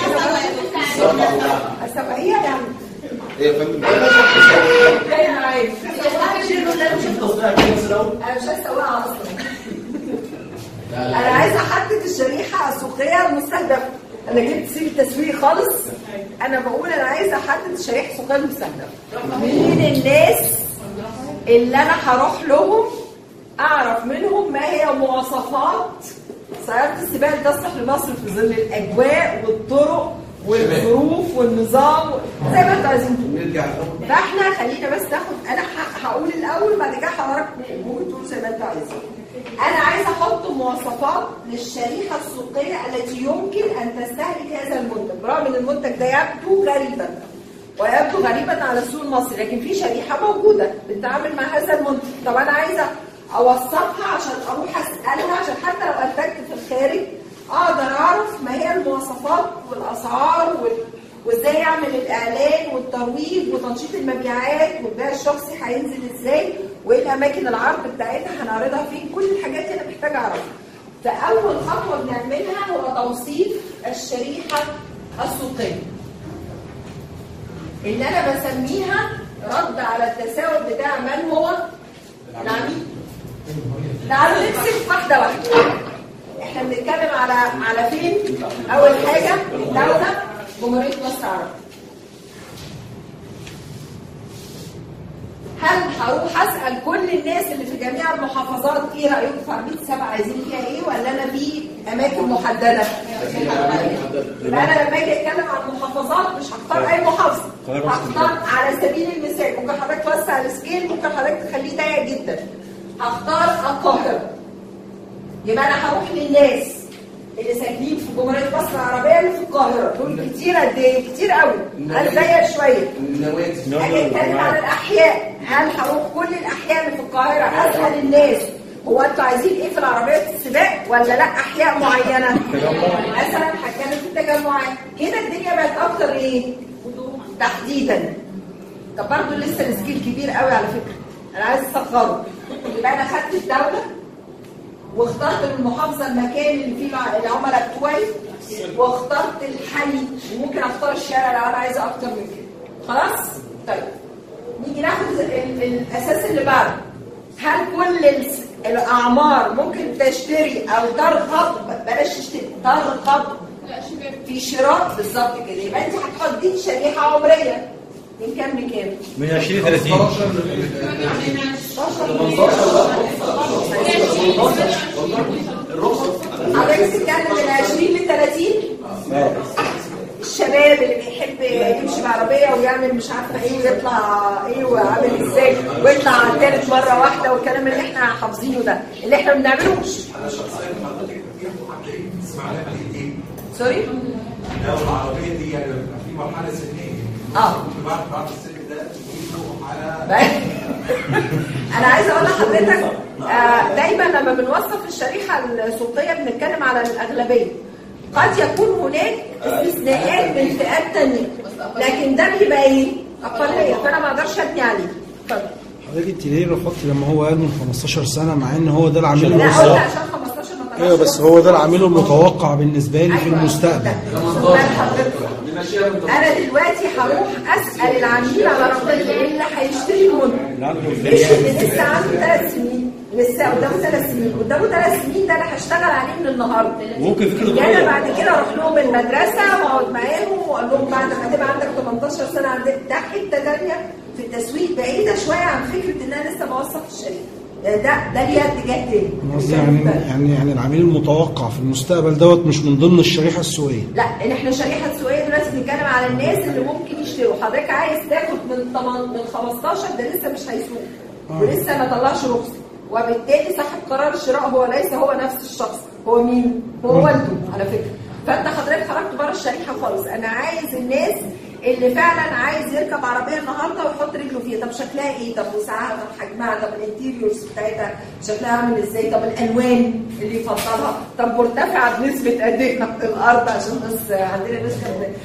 السواقيه يعني ايه يا فندم؟ انا عايز انا مش هسوقها اصلا. انا عايزه احدد الشريحه السوقيه المستهدفه. انا جبت سيره التسويق خالص، انا بقول انا عايزه احدد الشريحه السوقيه المستهدفه. مين الناس اللي انا هروح لهم اعرف منهم ما هي مواصفات سياره السباق اللي تصلح لمصر في ظل الاجواء والطرق والظروف والنظام زي ما انتوا عايزين تقولوا. نرجع فاحنا خلينا بس ناخد، انا هقول الاول بعد كده حضرتك ممكن تقول زي ما انتوا عايزين. انا عايزه احط مواصفات للشريحه السوقيه التي يمكن ان تستهلك هذا المنتج، برغم ان المنتج ده يبدو غريبا ويبدو غريبا على السوق المصري، لكن في شريحه موجوده بتتعامل مع هذا المنتج. طب انا عايزه اوثقها عشان اروح اسالها، عشان حتى لو انتجت في الخارج اقدر اعرف ما هي المواصفات والاسعار وال... وازاي اعمل الاعلان والترويج وتنشيط المبيعات والبيع الشخصي هينزل ازاي، وايه الاماكن العرض بتاعتها هنعرضها فين. كل الحاجات دي انا محتاجه اعرفها. فاول خطوه بنعملها هو توصيف الشريحه السوقيه اللي انا بسميها رد على التساؤل بتاع من هو العميل. تعالوا نمسك واحده واحده. احنا بنتكلم على على فين؟ اول حاجه الدوله جمهوريه مصر العربيه. هل هروح اسال كل الناس اللي في جميع المحافظات ايه رايكم في عربيه السبعه عايزين فيها ايه، ولا انا في اماكن محدده؟ يبقى انا لما اجي اتكلم عن المحافظات مش هختار اي محافظه، هختار على سبيل المثال. ممكن حضرتك توسع السكيل، ممكن حضرتك تخليه ضيق جدا. هختار القاهره. يبقى انا هروح للناس اللي ساكنين في جمهوريه مصر العربيه اللي في القاهره، دول كتير قد ايه؟ كتير قوي. انا زيك شويه. اجي اتكلم عن الاحياء، هل هروح كل الاحياء اللي في القاهره اسال الناس هو انتوا عايزين ايه في العربيات السباق ولا لا احياء معينه؟ مثلا هتكلم في التجمعات. كده الدنيا بقت اكتر ايه؟ تحديدا. طب برضه لسه السكيل كبير قوي على فكره. انا عايز اصغره. يبقى انا خدت الدوله واخترت من المحافظه المكان اللي فيه العملاء بتوعي، واخترت الحي، وممكن اختار الشارع لو انا عايزه اكتر من كده. خلاص؟ طيب نيجي ناخد الاساس اللي بعده. هل كل الاعمار ممكن تشتري او ترغب، بلاش تشتري، ترغب في شراء؟ بالظبط كده. يبقى انت هتحددي شريحه عمريه من كام لكام؟ من عشرين ل ثلاثين. حضرتك بتتكلم من عشرين ل ثلاثين؟ الشباب اللي بيحب يمشي بعربيه ويعمل مش عارفه ايه ويطلع ايه وعامل ازاي ويطلع على الثالث مره واحده والكلام اللي احنا حافظينه ده اللي احنا ما بنعملوش. انا شخصيا حضرتك تسمع عليها ايه؟ سوري؟ لو العربيه دي يعني في مرحله سنيه اه بعد بعد السن ده يجوا على انا عايزه اقول لحضرتك آه دايما لما بنوصف الشريحه السلطيه بنتكلم على الاغلبيه. قد يكون هناك استثناءات من فئات ثانيه، لكن ده بيبقى ايه؟ اقليه، فانا ما اقدرش ابني عليه. اتفضل. حضرتك انت ليه رفضتي لما هو قال من خمستاشر سنه، مع ان هو ده العميل لا قلت عشان خمستاشر ما طلعش. ايوه بس هو ده العميل المتوقع بالنسبه لي في المستقبل. انا دلوقتي هروح اسال العميل على رغبته اللي هيشتري المنتج، مش اللي لسه عنده ثلاث سنين، لسه قدامه ثلاث سنين، قدامه ثلاث سنين ده انا هشتغل عليه من النهارده. ممكن فكره يعني انا بعد كده اروح لهم المدرسه واقعد معاهم واقول لهم بعد ما تبقى عندك تمنتاشر سنه عندك ده حته ثانيه في التسويق بعيده شويه عن فكره ان انا لسه بوصف الشركه. ده ده ليها اتجاه تاني. قصدي يعني يعني يعني العميل المتوقع في المستقبل دوت مش من ضمن الشريحه السوقيه. لا احنا الشريحه السوقيه دلوقتي بنتكلم على الناس اللي ممكن يشتروا. حضرتك عايز تاخد من من خمستاشر ده لسه مش هيسوق آه. ولسه ما طلعش رخصه، وبالتالي صاحب قرار الشراء هو ليس هو نفس الشخص. هو مين؟ هو والده على فكره. فانت حضرتك خرجت بره الشريحه خالص. انا عايز الناس اللي فعلا عايز يركب عربيه النهارده ويحط رجله فيها. طب شكلها ايه؟ طب وسعها؟ طب حجمها؟ طب الانتيريورز بتاعتها شكلها عامل ازاي؟ طب الالوان اللي يفضلها؟ طب مرتفعه بنسبه قد ايه تحت الارض عشان بس عندنا ناس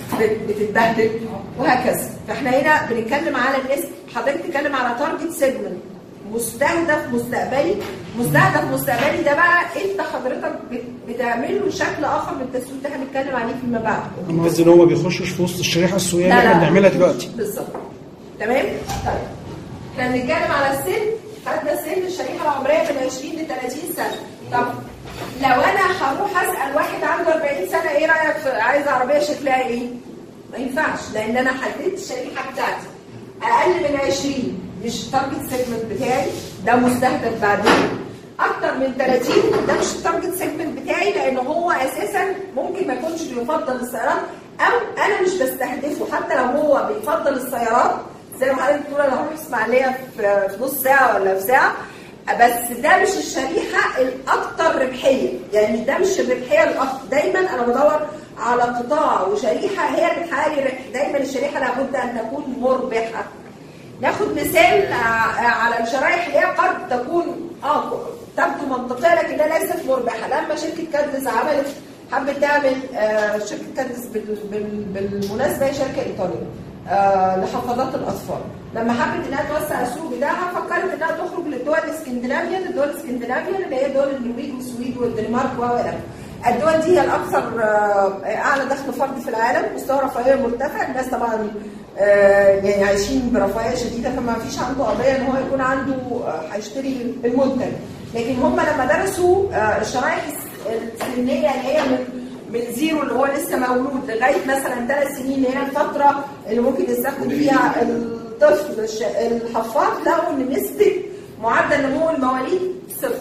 بتتبهدل وهكذا. فاحنا هنا بنتكلم على الناس. حضرتك بتتكلم على تارجت سيجمنت، مستهدف مستقبلي. مستهدف مستقبلي ده بقى انت حضرتك بتعمله شكل اخر من التسويق ده هنتكلم عليه فيما بعد. انا قصدي ان هو ما بيخشش في وسط الشريحه السوقيه اللي احنا بنعملها دلوقتي. بالظبط. تمام؟ طيب احنا بنتكلم على السن. خدنا السن الشريحه العمريه من عشرين ل ثلاثين سنه. طب لو انا هروح اسال واحد عنده أربعين سنه ايه رايك في عايز عربيه شكلها ايه؟ ما ينفعش، لان انا حددت الشريحه بتاعتي اقل من عشرين، مش التارجت سيجمنت بتاعي، ده مستهدف بعدين. اكتر من ثلاثين ده مش التارجت سيجمنت بتاعي، لان هو اساسا ممكن ما يكونش بيفضل السيارات، او انا مش بستهدفه. حتى لو هو بيفضل السيارات زي ما حضرتك بتقول انا هروح اسماعيليه في نص ساعه ولا في ساعه، بس ده مش الشريحه الاكثر ربحيه. يعني ده مش الربحيه الاكثر. دايما انا بدور على قطاع وشريحه هي اللي بتحقق لي ربح. دايما الشريحه لابد ان تكون مربحه. ناخد مثال على الشرائح اللي هي قد تكون اه تبدو منطقيه لكنها ليست مربحه. لما شركه كادز عملت حبت تعمل آه شركه كادز بالمناسبه هي شركه ايطاليه آه لحفاظات الاطفال. لما حبت انها توسع السوق بتاعها فكرت انها تخرج للدول الاسكندنافيه. الدول الاسكندنافيه اللي هي دول النرويج والسويد والدنمارك والى الدول دي هي الاكثر اعلى دخل فرد في العالم، مستوى رفاهيه مرتفع. الناس طبعا يعني عايشين برفاهيه شديده، فما فيش عنده قضيه ان هو يكون عنده هيشتري المنتج. لكن هم لما درسوا الشرائح السنيه اللي هي من من زيرو اللي هو لسه مولود لغايه مثلا ثلاث سنين، اللي هي الفتره اللي ممكن يستخدم فيها الطفل الش- الحفاظ لقوا ان نسبه معدل نمو المواليد صفر.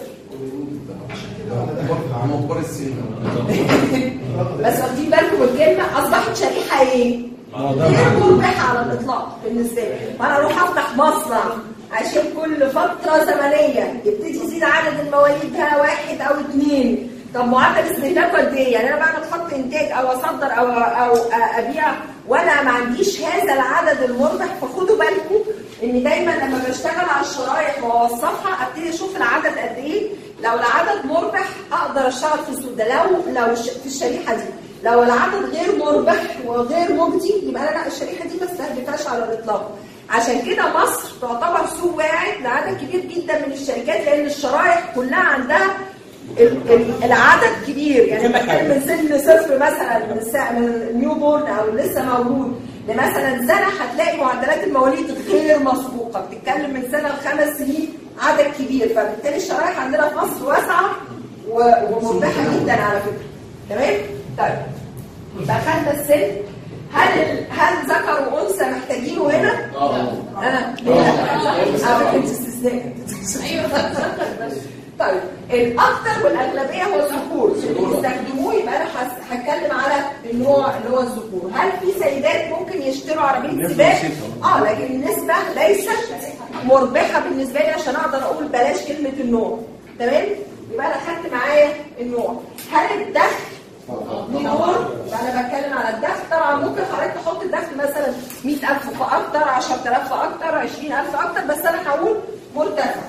هم كبار السن. بس واخدين بالكم الكلمه اصبحت شريحه ايه؟ غير مربحه على الاطلاق بالنسبه لي. وانا اروح افتح مصنع عشان كل فتره زمنيه يبتدي يزيد عدد المواليد ده واحد او اثنين. طب معدل استهلاكه قد ايه؟ يعني انا بعمل خط انتاج او اصدر او او ابيع وانا ما عنديش هذا العدد المربح. فخدوا بالكم ان دايما لما بشتغل على الشرايح واوصفها ابتدي اشوف العدد قد ايه. لو العدد مربح اقدر اشتغل في السوق ده. لو لو في الشريحه دي لو العدد غير مربح وغير مجدي يبقى انا لا الشريحه دي ما استهدفهاش على الاطلاق. عشان كده مصر تعتبر سوق واعد لعدد كبير جدا من الشركات لان الشرايح كلها عندها العدد كبير. يعني بتكلم من سن صفر مثلا من النيو بورن او لسه مولود لمثلا سنه هتلاقي معدلات المواليد غير مسبوقه. بتتكلم من سنه لخمس سنين عدد كبير. فبالتالي الشرايح عندنا في مصر واسعه ومربحه جدا على فكره. تمام؟ طيب يبقى خدنا السن. هل ال... هل ذكر وانثى محتاجينه هنا؟ اه انا اه انت استثناء. ايوه. طيب الاكثر والاغلبيه هو الذكور بيستخدموه. يبقى انا هتكلم على النوع اللي هو الذكور. هل في سيدات ممكن يشتروا عربيه سباق؟ اه لكن النسبه ليست مربحه بالنسبه لي عشان اقدر اقول بلاش كلمه النوع. تمام؟ يبقى انا خدت معايا النوع. هل الدخل دي دور؟ انا بتكلم على الدخل. طبعا ممكن حضرتك تحط الدخل مثلا مئة ألف فاكتر، عشرة آلاف فاكتر، عشرين ألف فاكتر، بس انا هقول مرتفع.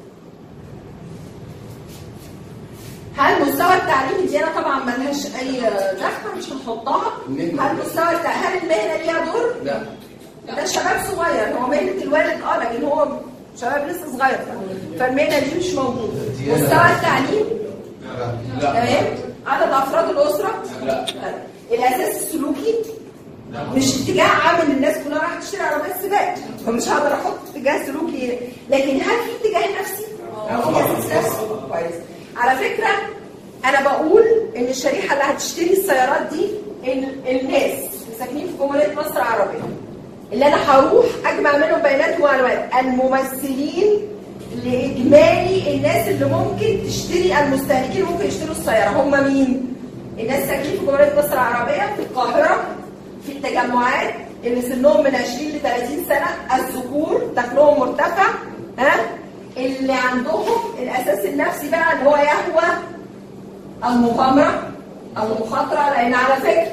هل مستوى التعليم دي انا طبعا مالهاش اي دخل مش هنحطها. هل مستوى التع... هل المهنه ليها دور؟ لا. ده شباب صغير. هو مهنه الوالد اه لكن هو شباب لسه صغير فالمهنه دي مش موجوده. مستوى التعليم؟ لا. تمام؟ عدد افراد الاسره؟ لا. الاساس السلوكي؟ لا. مش اتجاه عام الناس كلها راح تشتري عربيات سباق فمش هقدر احط اتجاه سلوكي. لكن هل في اتجاه نفسي؟ او في اساس نفسي؟ كويس. على فكره انا بقول ان الشريحه اللي هتشتري السيارات دي الناس اللي ساكنين في جمهوريه مصر العربيه اللي انا هروح اجمع منهم بيانات ومعلومات. الممثلين لاجمالي الناس اللي ممكن تشتري المستهلكين ممكن يشتروا السياره هم مين؟ الناس ساكنين في جمهوريه مصر العربيه في القاهره في التجمعات اللي سنهم من عشرين ل ثلاثين سنه. الذكور دخلهم مرتفع. ها اللي عندهم الاساس النفسي بقى اللي هو يهوى المغامره او المخاطره. لان على فكره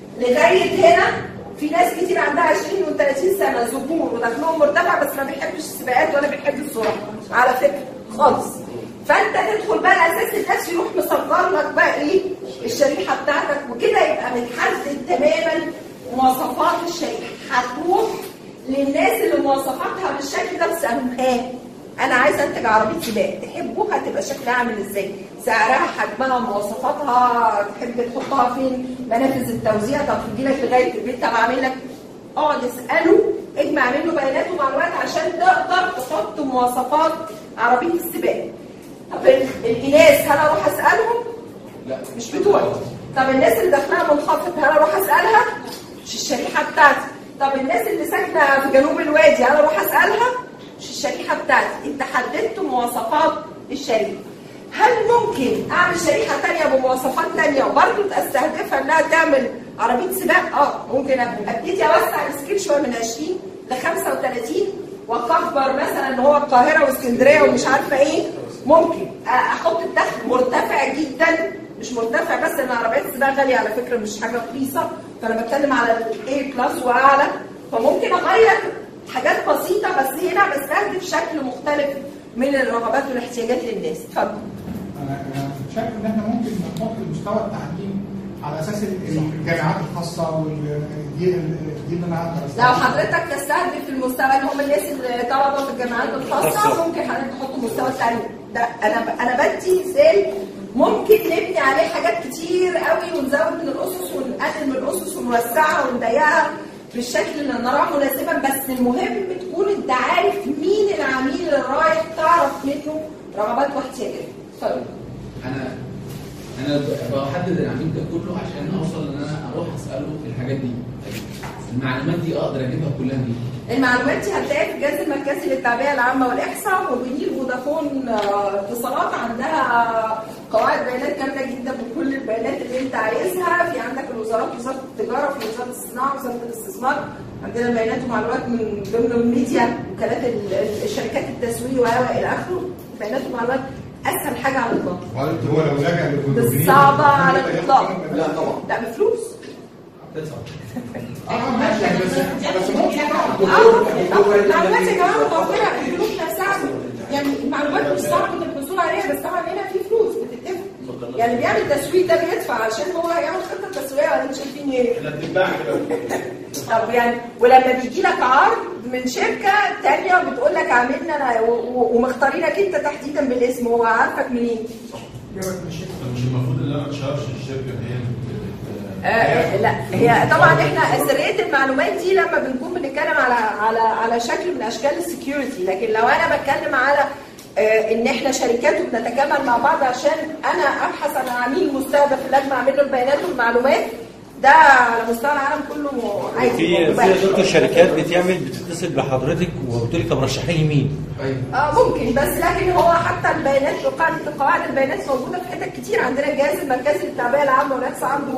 لغايه هنا في ناس كتير عندها عشرين و ثلاثين سنه ذكور ودخلهم مرتفع بس ما بيحبش السباقات ولا بيحب السرعه على فكره خالص. فانت تدخل بقى الاساس النفسي يروح مصغر لك بقى ايه الشريحه بتاعتك وكده يبقى متحدد تماما مواصفات الشريحه. هتروح للناس اللي مواصفاتها بالشكل ده بتسالها انا عايزه انتج عربيه سباق تحبوها تبقى شكلها عامل ازاي؟ سعرها، حجمها، مواصفاتها، تحب تحطها فين؟ منافذ التوزيع، طب تجي لك لغايه البيت، طب اعمل لك اقعد اساله اجمع منه بيانات ومعلومات عشان تقدر تحط مواصفات عربيه السباق. طب الاناث هل اروح اسالهم؟ لا مش بتوعي. طب الناس اللي دخلها منخفض هل اروح اسالها؟ مش الشريحه بتاعتي. طب الناس اللي ساكنه في جنوب الوادي هل اروح اسالها؟ مش الشريحه بتاعتي. انت حددت مواصفات الشريحه. هل ممكن اعمل شريحه ثانيه بمواصفات ثانيه وبرضه استهدفها انها تعمل عربيه سباق؟ اه ممكن ابتدي اوسع السكيل شويه من عشرين ل خمسة وثلاثين واكبر مثلا ان هو القاهره واسكندريه ومش عارفه ايه. ممكن احط الدخل مرتفع جدا مش مرتفع بس ان عربيات السباق غاليه على فكره مش حاجه رخيصه. فانا بتكلم على الاي كلاس واعلى. فممكن اغير حاجات بسيطه بس هنا بستهدف شكل مختلف من الرغبات والاحتياجات للناس. اتفضل. انا شايف ان احنا ممكن نحط مستوى التعليم على اساس الجامعات الخاصه ودي دي اللي انا هقدر. لو حضرتك تستهدف المستوى اللي هم الناس اللي طلبوا في الجامعات الخاصه ممكن حضرتك تحط مستوى التعليم ده. انا انا بدي مثال ممكن نبني عليه حاجات كتير قوي ونزود من الاسس ونقلل من الاسس ونوسعها ونضيقها بالشكل اللي نراه مناسبا. بس المهم تكون انت عارف مين العميل اللي رايح تعرف منه رغبات واحتياجات. اتفضل. انا انا بحدد العميل ده كله عشان اوصل ان انا اروح اساله في الحاجات دي. المعلومات دي اقدر اجيبها كلها منين؟ المعلومات دي هتلاقيها في الجهاز المركزي للتعبئه العامه والاحصاء، وبنيل فودافون اتصالات عندها قواعد بيانات كامله جدا بكل البيانات اللي انت عايزها. في عندك الوزارات، وزاره التجاره، في وزاره الصناعه، وزاره الاستثمار، عندنا بيانات ومعلومات من ضمن الميديا، وكالات الشركات التسويق والى اخره. بيانات ومعلومات اسهل حاجه على الاطلاق. هو لو لجأ للكونترولين صعبه على الاطلاق. لا طبعا. لا بفلوس. اه ماشي بس بس ممكن المعلومات يا جماعه متوفره، الفلوس نفسها يعني المعلومات مش صعب الحصول عليها، بس طبعا هنا في فلوس بتدفع. يعني اللي بيعمل تسويق ده بيدفع عشان هو هيعمل خطه تسويقيه، ولا انتوا شايفين ايه؟ احنا بنتباع كده. طب يعني ولما بيجي لك عرض من شركه ثانيه بتقول لك عاملنا انا ومختارينك انت تحديدا بالاسم، هو عارفك منين؟ مش المفروض ان انا اتشارج الشركه هي آه لا هي طبعا احنا سريه المعلومات دي لما بنكون بنتكلم على على على شكل من اشكال السكيورتي، لكن لو انا بتكلم على آه ان احنا شركات وبنتكامل مع بعض عشان انا ابحث عن عميل مستهدف اللي اجمع منه البيانات والمعلومات، ده على مستوى العالم كله عادي. في في دكتور شركات بتعمل بتتصل بحضرتك وبتقول لك طب رشحي لي مين؟ اه ممكن، بس لكن هو حتى البيانات وقاعده قواعد البيانات موجوده في حتت كتير. عندنا الجهاز المركزي للتعبئه العامه والناس عنده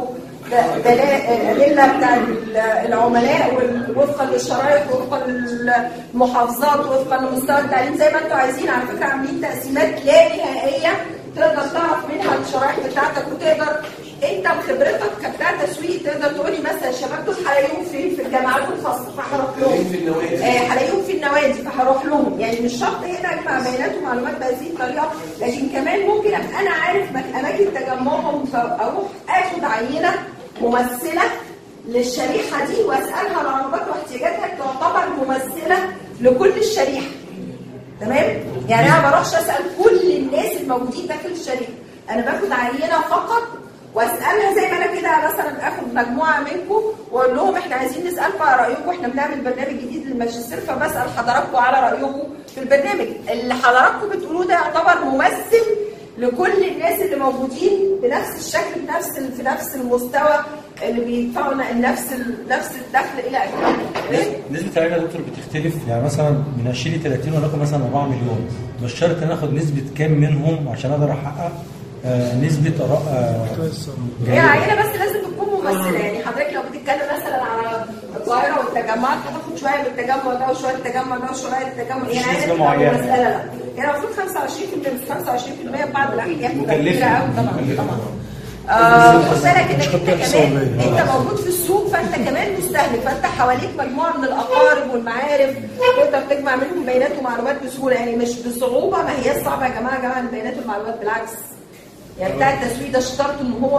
الادله بتاع العملاء وفقا للشرائط وفقا للمحافظات وفقا لمستوى التعليم زي ما انتم عايزين. على فكره عاملين تقسيمات لا نهائيه تقدر تعرف منها الشرائط بتاعتك، وتقدر انت بخبرتك كبتاع تسويق تقدر تقولي مثلا الشباب دول هلاقيهم فين؟ في الجامعات الخاصه فهروح لهم، هلاقيهم في النوادي فهروح لهم. يعني مش شرط هنا اجمع بيانات ومعلومات بهذه الطريقه، لكن كمان ممكن ابقى انا عارف اماكن تجمعهم فاروح اخد عينه ممثله للشريحه دي واسالها رغبات واحتياجاتها تعتبر ممثله لكل الشريحه. تمام؟ يعني انا ما بروحش اسال كل الناس الموجودين داخل الشريحه، انا باخد عينه فقط واسالها زي ما انا كده مثلا اخد مجموعه منكم واقول لهم احنا عايزين نسالكم على رايكم، احنا بنعمل برنامج جديد للماجستير فبسال حضراتكم على رايكم في البرنامج. اللي حضراتكم بتقولوه ده يعتبر ممثل لكل الناس اللي موجودين بنفس الشكل بنفس في نفس المستوى اللي بيدفعوا نفس نفس الدخل الى اخره. نسبه العيله يا دكتور بتختلف، يعني مثلا من عشرين ل ثلاثين ولكن مثلا أربعة مليون، مش شرط ان اخد نسبه كام منهم عشان اقدر احقق آه نسبه اراء آه هي عينه بس لازم تكون ممثله. يعني حضرتك لو بتتكلم مثلا على القاهره والتجمعات هتاخد شويه من التجمع ده وشويه التجمع ده وشويه التجمع، يعني عينه ممثله. لا يعني المفروض خمسة وعشرين بالمية مش خمسة وعشرين بالمية بعض الاحيان مكلفه قوي طبعا طبعا. آه خد بالك انك انت كمان انت موجود في السوق فانت كمان مستهلك، فانت حواليك مجموعه من الاقارب والمعارف تقدر تجمع منهم بيانات ومعلومات بسهوله، يعني مش بصعوبه. ما هي صعبه يا جماعه جمع البيانات والمعلومات، بالعكس. يعني بتاع التسويق ده اشترط ان هو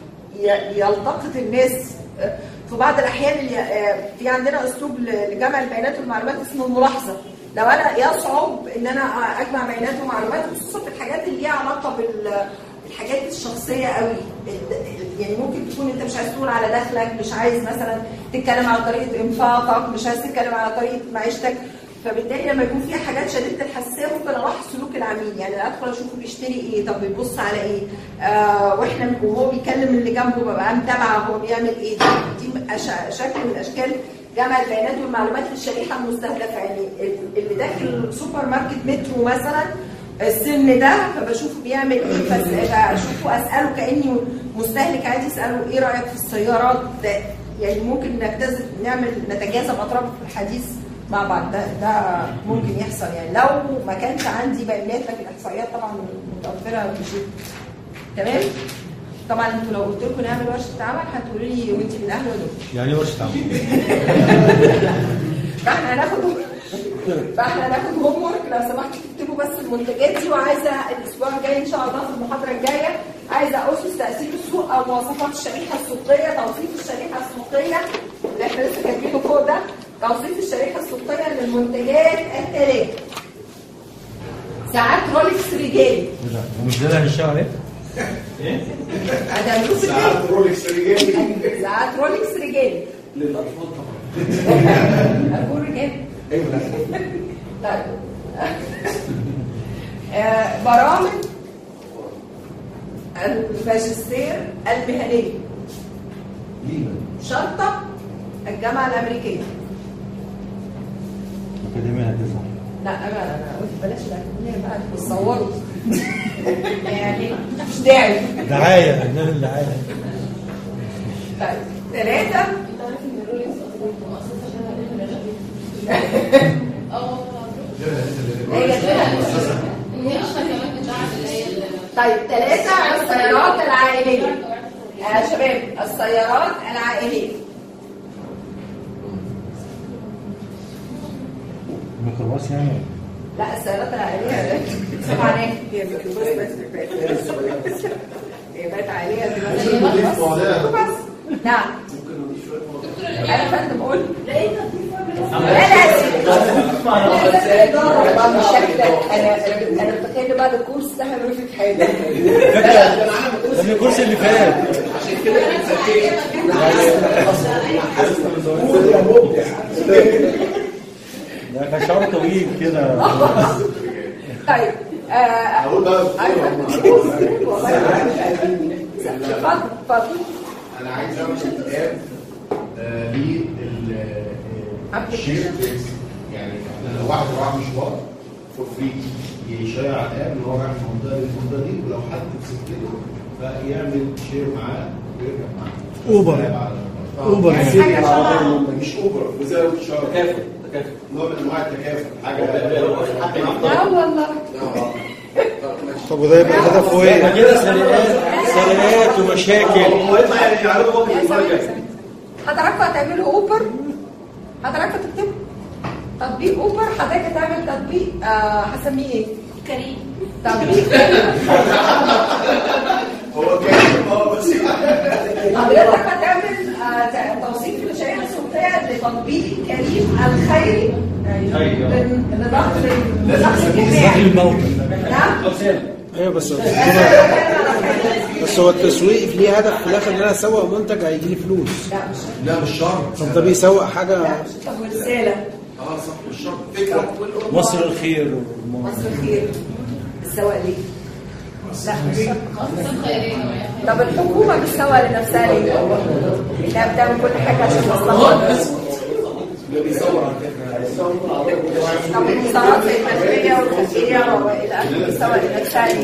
يلتقط الناس. في بعض الاحيان في عندنا اسلوب لجمع البيانات والمعلومات اسمه الملاحظه. لو انا يصعب ان انا اجمع بيانات ومعلومات خصوصا في الحاجات اللي ليها علاقه بال الحاجات الشخصيه قوي، يعني ممكن تكون انت مش عايز تقول على دخلك، مش عايز مثلا تتكلم على طريقه انفاقك، مش عايز تتكلم على طريقه معيشتك، فبالتالي لما يكون فيها حاجات شديده الحساسيه ممكن اروح سلوك العميل. يعني ادخل اشوفه بيشتري ايه، طب بيبص على ايه، آه واحنا وهو بيكلم اللي جنبه ببقى متابعه هو بيعمل ايه. دي شكل من اشكال جمع البيانات والمعلومات للشريحه المستهدفه. يعني اللي داخل السوبر ماركت مترو مثلا السن ده فبشوفه بيعمل ايه، فاشوفه اساله كاني مستهلك عادي، اساله ايه رايك في السيارات ده. يعني ممكن نجتذب نعمل نتجاذب اطراف الحديث مع بعض. ده ده ممكن يحصل يعني لو ما كانش عندي بيانات، لكن الاحصائيات طبعا متوفره بشيء. تمام؟ طبعا انتوا لو قلت لكم نعمل ورشه عمل هتقولوا لي وانت من اهل ولا يعني ورشه عمل. فاحنا هناخد فاحنا هناخد هوم ورك لو سمحتوا تكتبوا بس المنتجات دي، وعايزه الاسبوع الجاي ان شاء الله في المحاضره الجايه عايزه اسس تاثير السوق او مواصفات الشريحه السوقيه، توصيف الشريحه السوقيه اللي احنا لسه كاتبينه فوق ده، توصيف الشريحه السوقيه للمنتجات التاليه. ساعات رولكس رجالي. ومش ده اللي هنشتغل عليه؟ ايه؟ ساعات رولكس رجالي. ساعات رولكس رجالي. للاطفال طبعا. اقول رجالي. ايوه. طيب. برامج الماجستير المهنيه. شرطه الجامعه الامريكيه. الاكاديميه هتزعل. لا انا انا قلت بلاش الاكاديميه بقى تصوروا يعني مش داعي. دعايه هنعمل دعايه. طيب ثلاثه. انت عارف ان الرولينز اصلا مؤسسه شبه اه هي هي اصلا كمان بتاعت اللي هي طيب ثلاثه السيارات العائليه يا شباب، السيارات العائليه. ميكروباص يعني؟ لا السيارات العائليه طبعا هي ميكروباص بس هي بقت عائليه دلوقتي بس. نعم انا فندم قول لا انت لا شكلك انا انا متخيل بعد الكورس ده هنوقف حاجه ده الكورس اللي فات عشان كده بنسجل ده كان شعر طويل كده. طيب اقول بقى اتفضل اتفضل. انا عايز اعمل كتاب للشير يعني احنا لو واحد راح مشوار فور فري يشير على الاب ان هو رايح المنطقه دي المنطقه دي، ولو حد مسكته فيعمل شير معاه ويرجع معاه. اوبر اوبر مش اوبر وزاره الشارع تكافل تكافل نوع من انواع التكافل حاجه لا والله. طب وده يبقى هدفه ايه؟ كده سرقات سرقات ومشاكل. حضراتكم هتعملوا اوبر، حضراتكم تكتبوا تطبيق اوبر، حضرتك هتعمل تطبيق آه هسميه ايه؟ كريم. تطبيق كريم. هو كريم اه بس حضرتك هتعمل آه توصيف المشاريع الصوتيه لتطبيق كريم الخيري لضغط الشخص الاجتماعي. نعم؟ ايوه بس بس هو التسويق ليه هدف في الاخر ان انا اسوق منتج هيجي لي فلوس. لا مش لا مش شرط. طب ده بيسوق حاجه. طب ورساله اه صح مش شرط فكره. مصر الخير. مصر الخير السواق ليه؟ لا مش شرط. مؤسسات خيريه. طب الحكومه بتسوق لنفسها ليه؟ انها بتعمل كل حاجه عشان مصلحتها. اللي بيصور على فكره طب الوزارات زي المدنيه والخيريه والى اخره بتسوق لنفسها ليه؟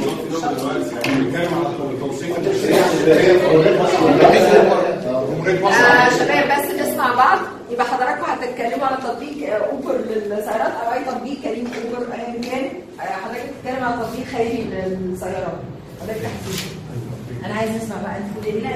آه شباب بس نسمع بعض. يبقى حضراتكم هتتكلموا على تطبيق اوبر للسيارات او اي تطبيق كريم اوبر ايا كان. حضرتك بتتكلم على تطبيق خيري للسيارات. حضرتك تحكي. انا عايز اسمع بقى انت لله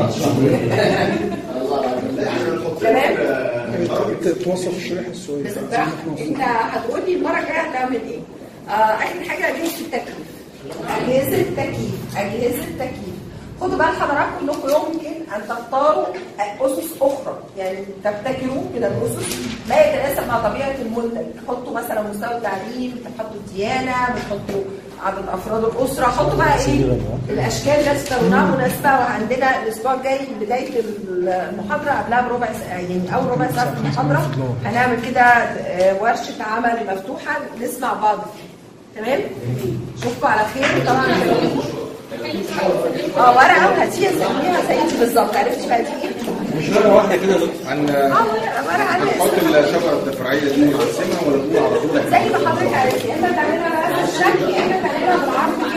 يا جماعه. تمام. توصف الشريحه السوريه. انت هتقول لي المره الجايه هتعمل ايه؟ آه اخر حاجه اجهزه التكييف. اجهزه التكييف اجهزه التكييف خدوا بال حضراتكم انكم يمكن ان تختاروا اسس اخرى، يعني تبتكروا كده الاسس ما يتناسب مع طبيعه المنتج. تحطوا مثلا مستوى التعليم، تحطوا الديانه، بتحطوا عدد افراد الاسره، حطوا بقى ايه الاشكال التي ترونها مناسبه. وعندنا الاسبوع الجاي بدايه المحاضره قبلها بربع ساعه، يعني اول ربع ساعه في المحاضره هنعمل كده ورشه عمل مفتوحه نسمع بعض فيها. تمام؟ اشوفكم على خير. طبعا اه ورقه وهاتيها زيها زي بالظبط. عرفتي بقى دي ايه؟ مش ورقه واحده كده عن اه ورقه ورقه هنحط الشجره التفرعيه دي نقسمها ولا نقول على طول؟ زي ما حضرتك عرفتي، اما تعملها بهذا الشكل يا اما تعملها بالعرض